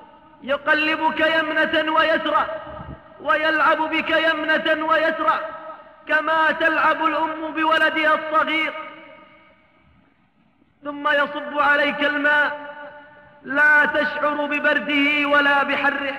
يقلبك يمنة ويسرى ويلعب بك يمنة ويسرى كما تلعب الأم بولدها الصغير، ثم يصب عليك الماء لا تشعر ببرده ولا بحره.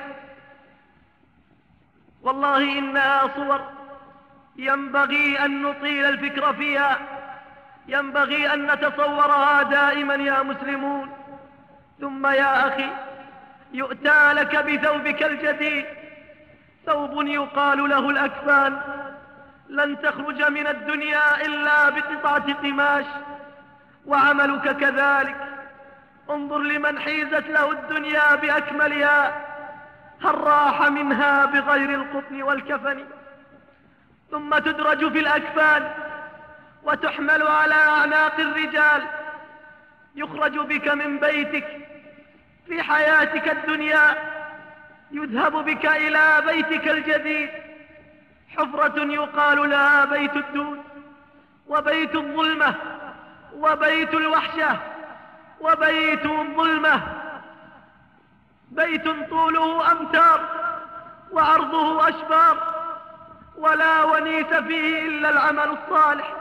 والله إنها صور ينبغي أن نطيل الفكر فيها، ينبغي أن نتصورها دائما يا مسلمون. ثم يا أخي، يؤتى لك بثوبك الجديد، ثوب يقال له الأكفان، لن تخرج من الدنيا إلا بقطعة قماش، وعملك كذلك. انظر لمن حيزت له الدنيا بأكملها، هل راح منها بغير القطن والكفن؟ ثم تدرج في الأكفان وتحمل على أعناق الرجال، يخرج بك من بيتك في حياتك الدنيا، يذهب بك إلى بيتك الجديد، حفرة يقال لها بيت الدود، وبيت الظلمة، وبيت الوحشة، وبيت الظلمة، بيت طوله أمتار وعرضه أشبار، ولا ونيس فيه إلا العمل الصالح.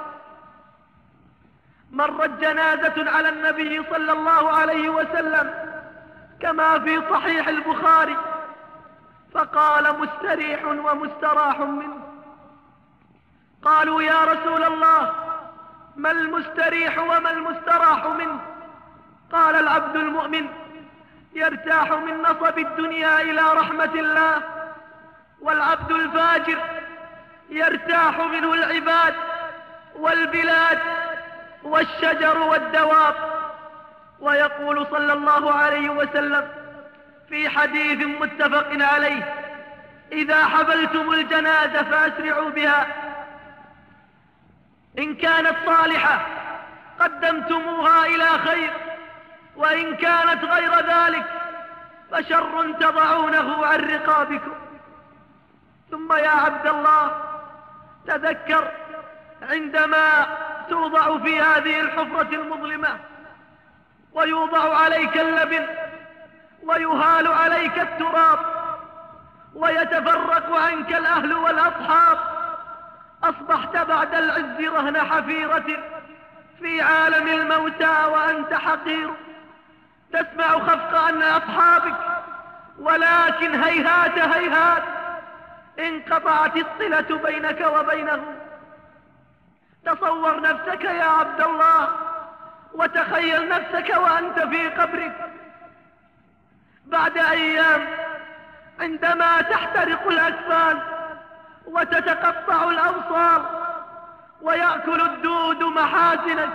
مرت جنازة على النبي صلى الله عليه وسلم كما في صحيح البخاري، فقال مستريح ومستراح منه. قالوا يا رسول الله، ما المستريح وما المستراح منه؟ قال العبد المؤمن يرتاح من نصب الدنيا إلى رحمة الله، والعبد الفاجر يرتاح منه العباد والبلاد والشجر والدواب. ويقول صلى الله عليه وسلم في حديث متفق عليه: إذا حملتم الجنازة فأسرعوا بها، إن كانت صالحة قدمتموها إلى خير، وإن كانت غير ذلك فشر تضعونه عن رقابكم. ثم يا عبد الله، تذكر عندما توضع في هذه الحفرة المظلمة ويوضع عليك اللبن ويهال عليك التراب ويتفرق عنك الأهل والأصحاب، أصبحت بعد العز رهن حفيرة في عالم الموتى وأنت حقير، تسمع خفق عن أصحابك، ولكن هيهات هيهات انقطعت الصلة بينك وبينهم. تصور نفسك يا عبد الله، وتخيل نفسك وأنت في قبرك بعد أيام، عندما تحترق الأكفان وتتقطع الأبصار ويأكل الدود محاسنك.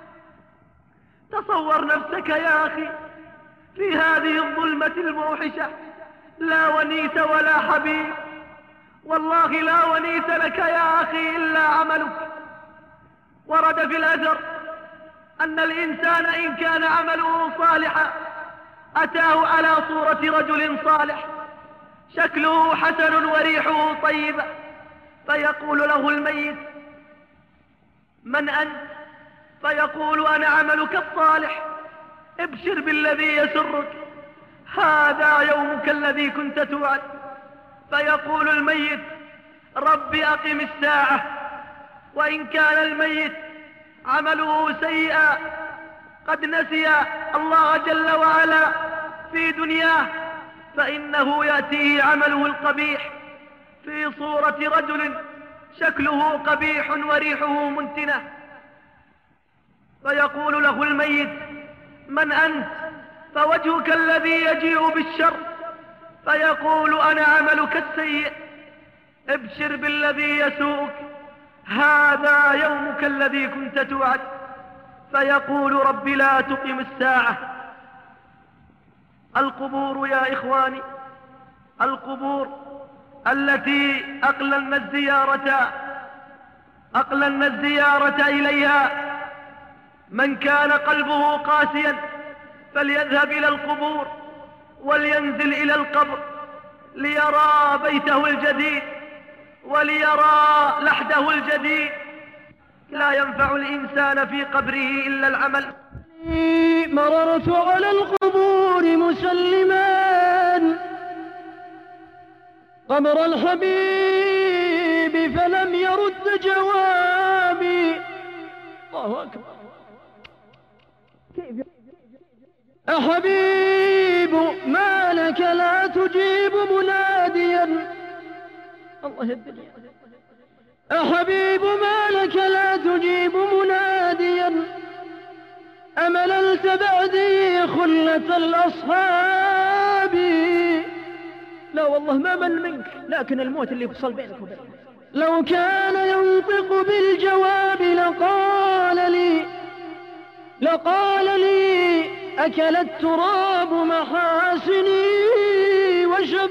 تصور نفسك يا أخي في هذه الظلمة الموحشة، لا ونيس ولا حبيب، والله لا ونيس لك يا أخي إلا عملك. ورد في الأثر أن الإنسان إن كان عمله صالحا أتاه على صورة رجل صالح شكله حسن وريحه طيبة، فيقول له الميت: من أنت؟ فيقول: أنا عملك الصالح، ابشر بالذي يسرك، هذا يومك الذي كنت توعد. فيقول الميت: ربي أقم الساعة. وإن كان الميت عمله سيئا قد نسي الله جل وعلا في دنياه، فإنه يأتيه عمله القبيح في صورة رجل شكله قبيح وريحه منتنة، فيقول له الميت: من أنت؟ فوجهك الذي يجيء بالشر. فيقول: أنا عملك السيء، ابشر بالذي يسوءك، هذا يومك الذي كنت توعد. فيقول: رب لا تقم الساعة. القبور يا إخواني، القبور التي أقللنا الزيارة أقللنا الزيارة إليها، من كان قلبه قاسيا فليذهب إلى القبور ولينزل إلى القبر ليرى بيته الجديد وليرى لحده الجديد. لا ينفع الإنسان في قبره إلا العمل. مررت على القبور مسلما قبر الحبيب فلم يرد جوابي. الله أكبر. كيف أحبيب ما لك لا تجيب مناديا؟ الله الدنيا. أحبيب ما لك لا تجيب مناديا؟ أمللت بعدي خلة الأصحاب. لا والله ما من منك، لكن الموت اللي يفصل بينك وبينه. لو كان ينطق بالجواب لقال لي لقال لي أكل التراب محاسني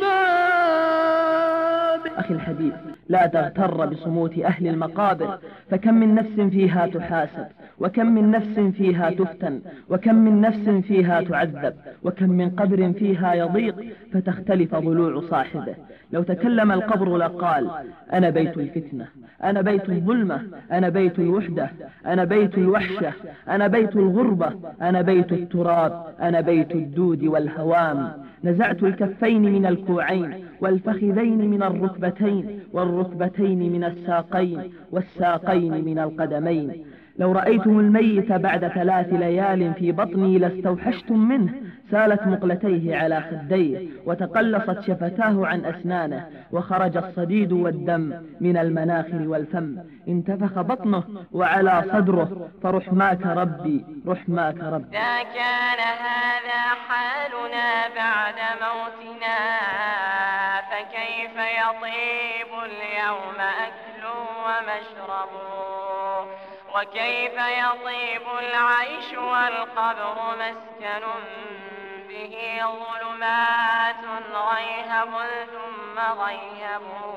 وشباب. أخي الحبيب، لا تغتر بصموت أهل المقابر، فكم من نفس فيها تحاسب، وكم من نفس فيها تفتن، وكم من نفس فيها تعذب، وكم من قبر فيها يضيق فتختلف ضلوع صاحبه. لو تكلم القبر لقال: أنا بيت الفتنة، أنا بيت الظلمة، أنا بيت الوحدة، أنا بيت الوحشة، أنا بيت الغربة، أنا بيت التراب، أنا بيت الدود والهوام. نزعت الكفين من الكوعين، والفخذين من الركبتين، والركبتين من الساقين، والساقين من القدمين. لو رأيتم الميت بعد ثلاث ليال في بطني لاستوحشتم منه. سالت مقلتيه على خديه، وتقلصت شفتاه عن أسنانه، وخرج الصديد والدم من المناخر والفم. انتفخ بطنه وعلى صدره، فرحماك ربي رحماك ربي. إذا كان هذا حالنا بعد موتنا فكيف يطيب اليوم أكل ومشرب، وكيف يطيب العيش والقبر مسكن به ظلمات غيهب ثم غيهب،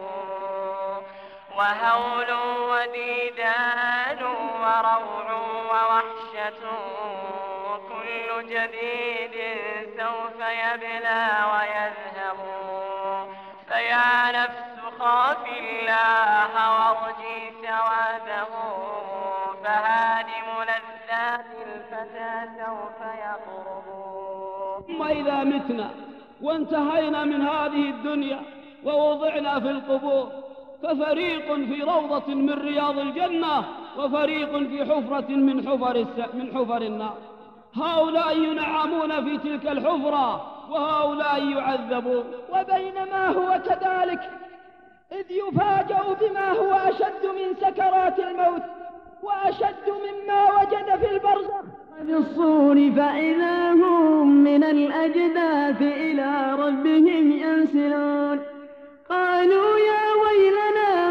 وهول وديدان وروع ووحشة، وكل جديد سوف يبلى ويذهب. فيا نفس خاف الله وارجي ثوابه، فهادم لذات الفتى سوف يقرب. ثم إذا متنا وانتهينا من هذه الدنيا ووضعنا في القبور ففريق في روضة من رياض الجنة، وفريق في حفرة من حفر الس... من حفر النار. هؤلاء ينعمون في تلك الحفرة وهؤلاء يعذبون. وبينما هو كذلك إذ يفاجأ بما هو أشد من سكرات الموت وأشد مما وجد في البرزخ. بالصور فإذا هم من الأجداث إلى ربهم ينسلون. قالوا يا ويلنا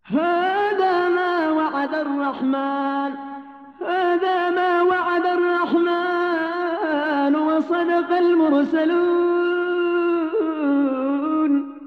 هذا ما وعد الرحمن هذا ما وعد الرحمن وصدق المرسلون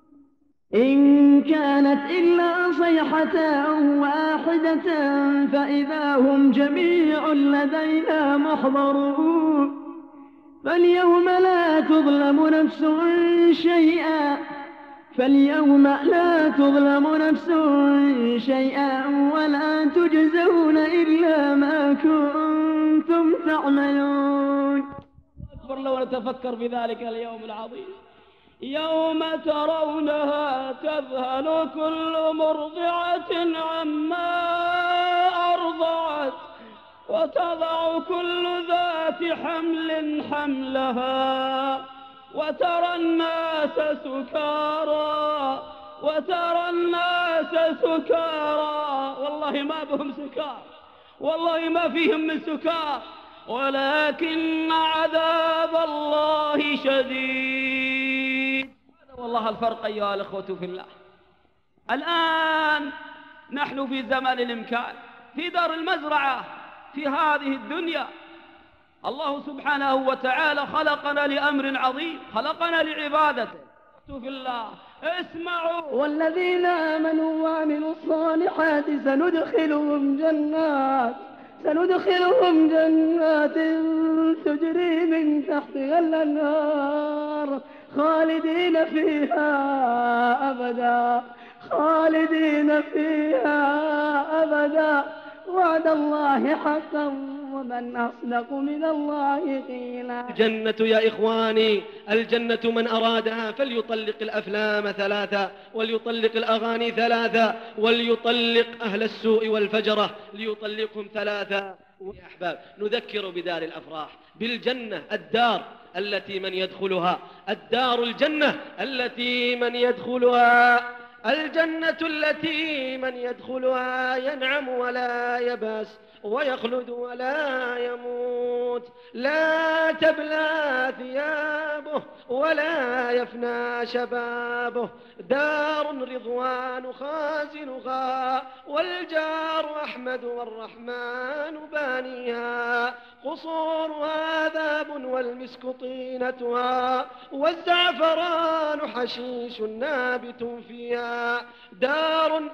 إن كانت إلا صيحة واحدة فإذا هم جميع لدينا محضرون فاليوم لا تظلم نفس شيئا فاليوم لا تظلم نفس شيئا ولا تجزون إلا ما كنتم تعملون. أكبر لو نتفكر في ذلك اليوم العظيم يوم ترونها تذهل كل مرضعة عما أرضعت وتضع كل ذات حمل حملها وترى الناس سكارى وترى الناس سكارى والله ما بهم سكار والله ما فيهم من سكار ولكن عذاب الله شديد. هذا والله الفرق أيها الأخوة في الله. الآن نحن في زمن الإمكان في دار المزرعة في هذه الدنيا. الله سبحانه وتعالى خلقنا لأمر عظيم خلقنا لعبادته في الله. اسمعوا والذين آمنوا وعملوا الصالحات سندخلهم جنات سندخلهم جنات تجري من تحتها الأنهار خالدين فيها أبدا خالدين فيها أبدا وعد الله حقا ومن أصدق من الله قيلا. الجنة يا إخواني الجنة من أرادها فليطلق الأفلام ثلاثة وليطلق الأغاني ثلاثة وليطلق أهل السوء والفجرة ليطلقهم ثلاثة. يا أحباب نذكر بدار الأفراح بالجنة الدار التي من يدخلها الدار الجنة التي من يدخلها الجنة التي من يدخلها ينعم ولا يباس ويخلد ولا يموت لا تبلى ثيابه ولا يفنى شبابه دار رضوان خازنها والجار أحمد والرحمن بانيها قصورها ذاب والمسك طينتها والزعفران حشيش نابت فيها دار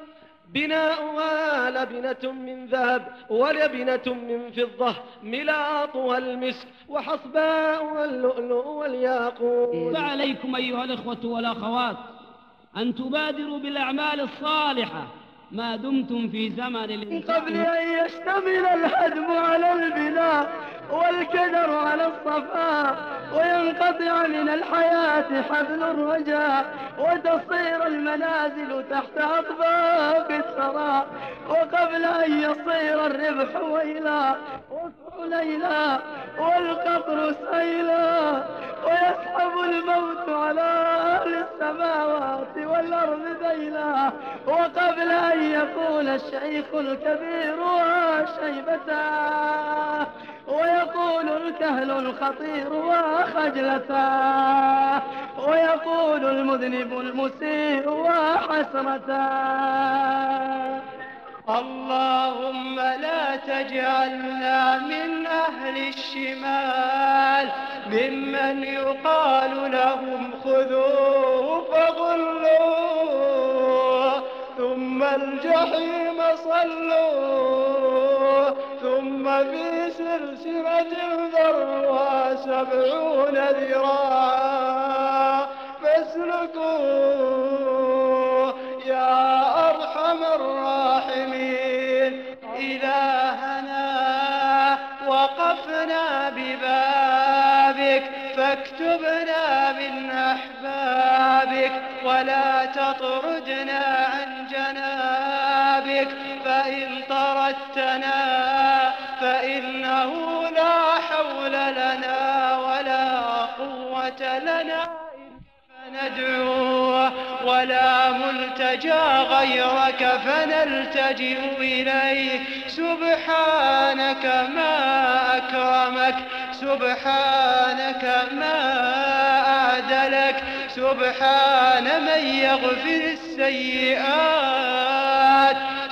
بناؤها لبنة من ذهب ولبنة من فضة ملاطها المسك وحصباؤها اللؤلؤ والياقوت. فعليكم أيها الإخوة والأخوات أن تبادروا بالأعمال الصالحة ما دمتم في زمن الإنسان قبل أن يشتمل الهدم على البناء والكدر على الصفاء وينقطع من الحياة حبل الرجاء وتصير المنازل تحت أطباق الثراء وقبل أن يصير الربح ويلا ليلا والقطر سيلا ويسحب الموت على أهل السماوات والأرض ذيلا وقبل أن يقول الشيخ الكبير وشيبته ويقول الكهل الخطير وخجلته ويقول المذنب المسيء وحسرته. اللهم لا تجعلنا من أهل الشمال ممن يقال لهم خذوه فغلوه ثم الجحيم صلوه ثم في سلسلة ذرها سبعون ذراعا فاسلكوه يا أرحم الراحمين. إلهنا وقفنا ببابك فاكتبنا من أحبابك ولا تطردنا عن جنابك فإن طردتنا فإنه لا حول لنا ولا قوة لنا فندعوه ولا ملتجى غيرك فنلتجئ إليه. سبحانك ما أكرمك سبحانك ما أعدلك سبحان من يغفر السيئات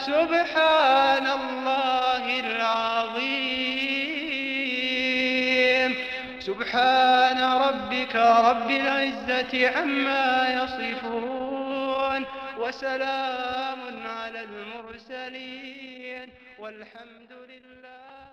سبحان الله العظيم سبحان ربك رب العزة عما يصفون وسلام على المرسلين والحمد لله